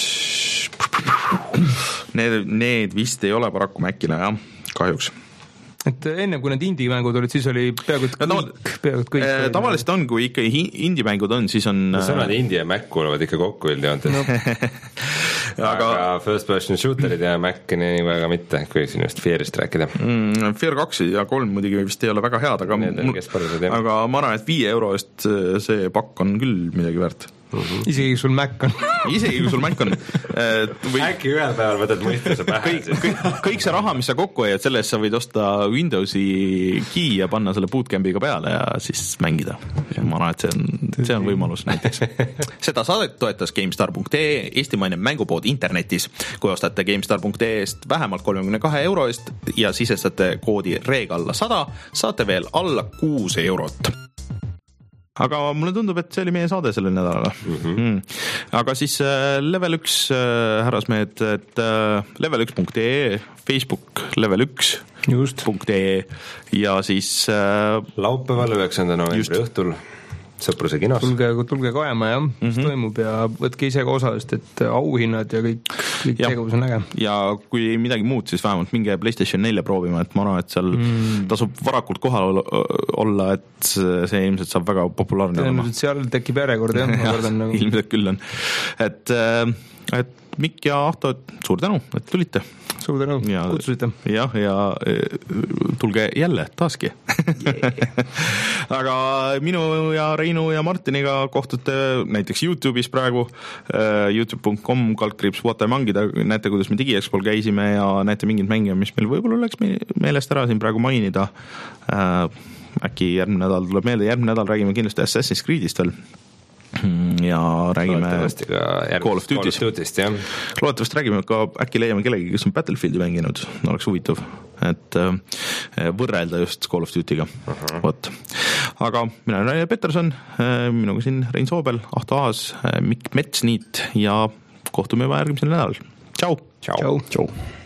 need, need vist ei ole paraku Macile, jah, kahjuks. Et enne kui need indie-mängud olid, siis oli peaaegu et kõik, no, peaaegu et kõik äh, tavaliselt on, kui ikka indie-mängud on, siis on no, sõnad indie ja Mac kuuluvad ikka kokku üldjoontes no. aga, aga first person shooterid ja Mac nii väga mitte, kui siin just Fearist rääkida mm, Fear kaks ja kolm muidugi vist ei ole väga head, aga, mul, aga ma arvan, et viie euro eest see pakk on küll midagi väärt. isegi sul Mac on isegi kui sul Mac on või... äkki ühel päeval võtad mõistuse pähe kõik, kõik, kõik see raha, mis sa kokku hoiad, selle eest sa võid osta Windowsi key ja panna selle bootcampiga peale ja siis mängida. Ma arvan, et see on, see on võimalus näiteks. Seda saadet toetas GameStar punkt ee, eestimaine mängupood internetis. Kui ostate GameStar punkt ee eest vähemalt kolmekümne kahe euro eest ja sisestate koodi reeg alla sada, saate veel alla kuus eurot. Aga mulle tundub, et see oli meie saade sellel nädalal. Mm-hmm. Mm. Aga siis äh, level üks äh, härrasmehed, et äh, level üks punkt ee, Facebook level üks punkt ee ja siis äh, laupäeval üheksanda novembri õhtul Sõpruse kinos. Tulge, tulge kaema, jah, mis mm-hmm. toimub ja võtke ise ka osa, sest et auhinnad ja kõik, kõik ja, tegevus on äge. Ja kui midagi muud, siis vähemalt minge PlayStation neljä proovima, et ma arvan, et seal mm. tasub varakult kohal olla, et see ilmselt saab väga populaarne olema. Tõenäoliselt seal tekib järjekord, jah, ma kardan nagu. Ilmselt küll on. Et, et Mikk ja Ahto, suur tänu, et tulite. Suur tänu, kutsusite. Jah, ja tulge jälle taaski. Yeah. Aga minu ja Reinu ja Martiniga kohtute näiteks YouTube'is praegu youtube punkt com kaldkriips Vatamangida, näete, kuidas me DigiExpol käisime ja näete mingid mänge, mis meil võib-olla oleks meelest ära siin praegu mainida. Äkki järgmine nädal tuleb meelde, järgmine nädal räägime kindlasti Assassin's Creedist veel ja räägime Call of Duty's. Loodetavasti räägime ka, äkki leiame kellegi, kes on Battlefieldi mänginud, oleks huvitav, et võrrelda just Call of Duty'ga. Uh-huh. Võt. Aga mina olen Rainer Peterson, minuga siin Rein Soobel, Ahto Aas, Mikk Metsniit ja kohtume juba järgmisel nädalal. Tšau! Tšau! Tšau!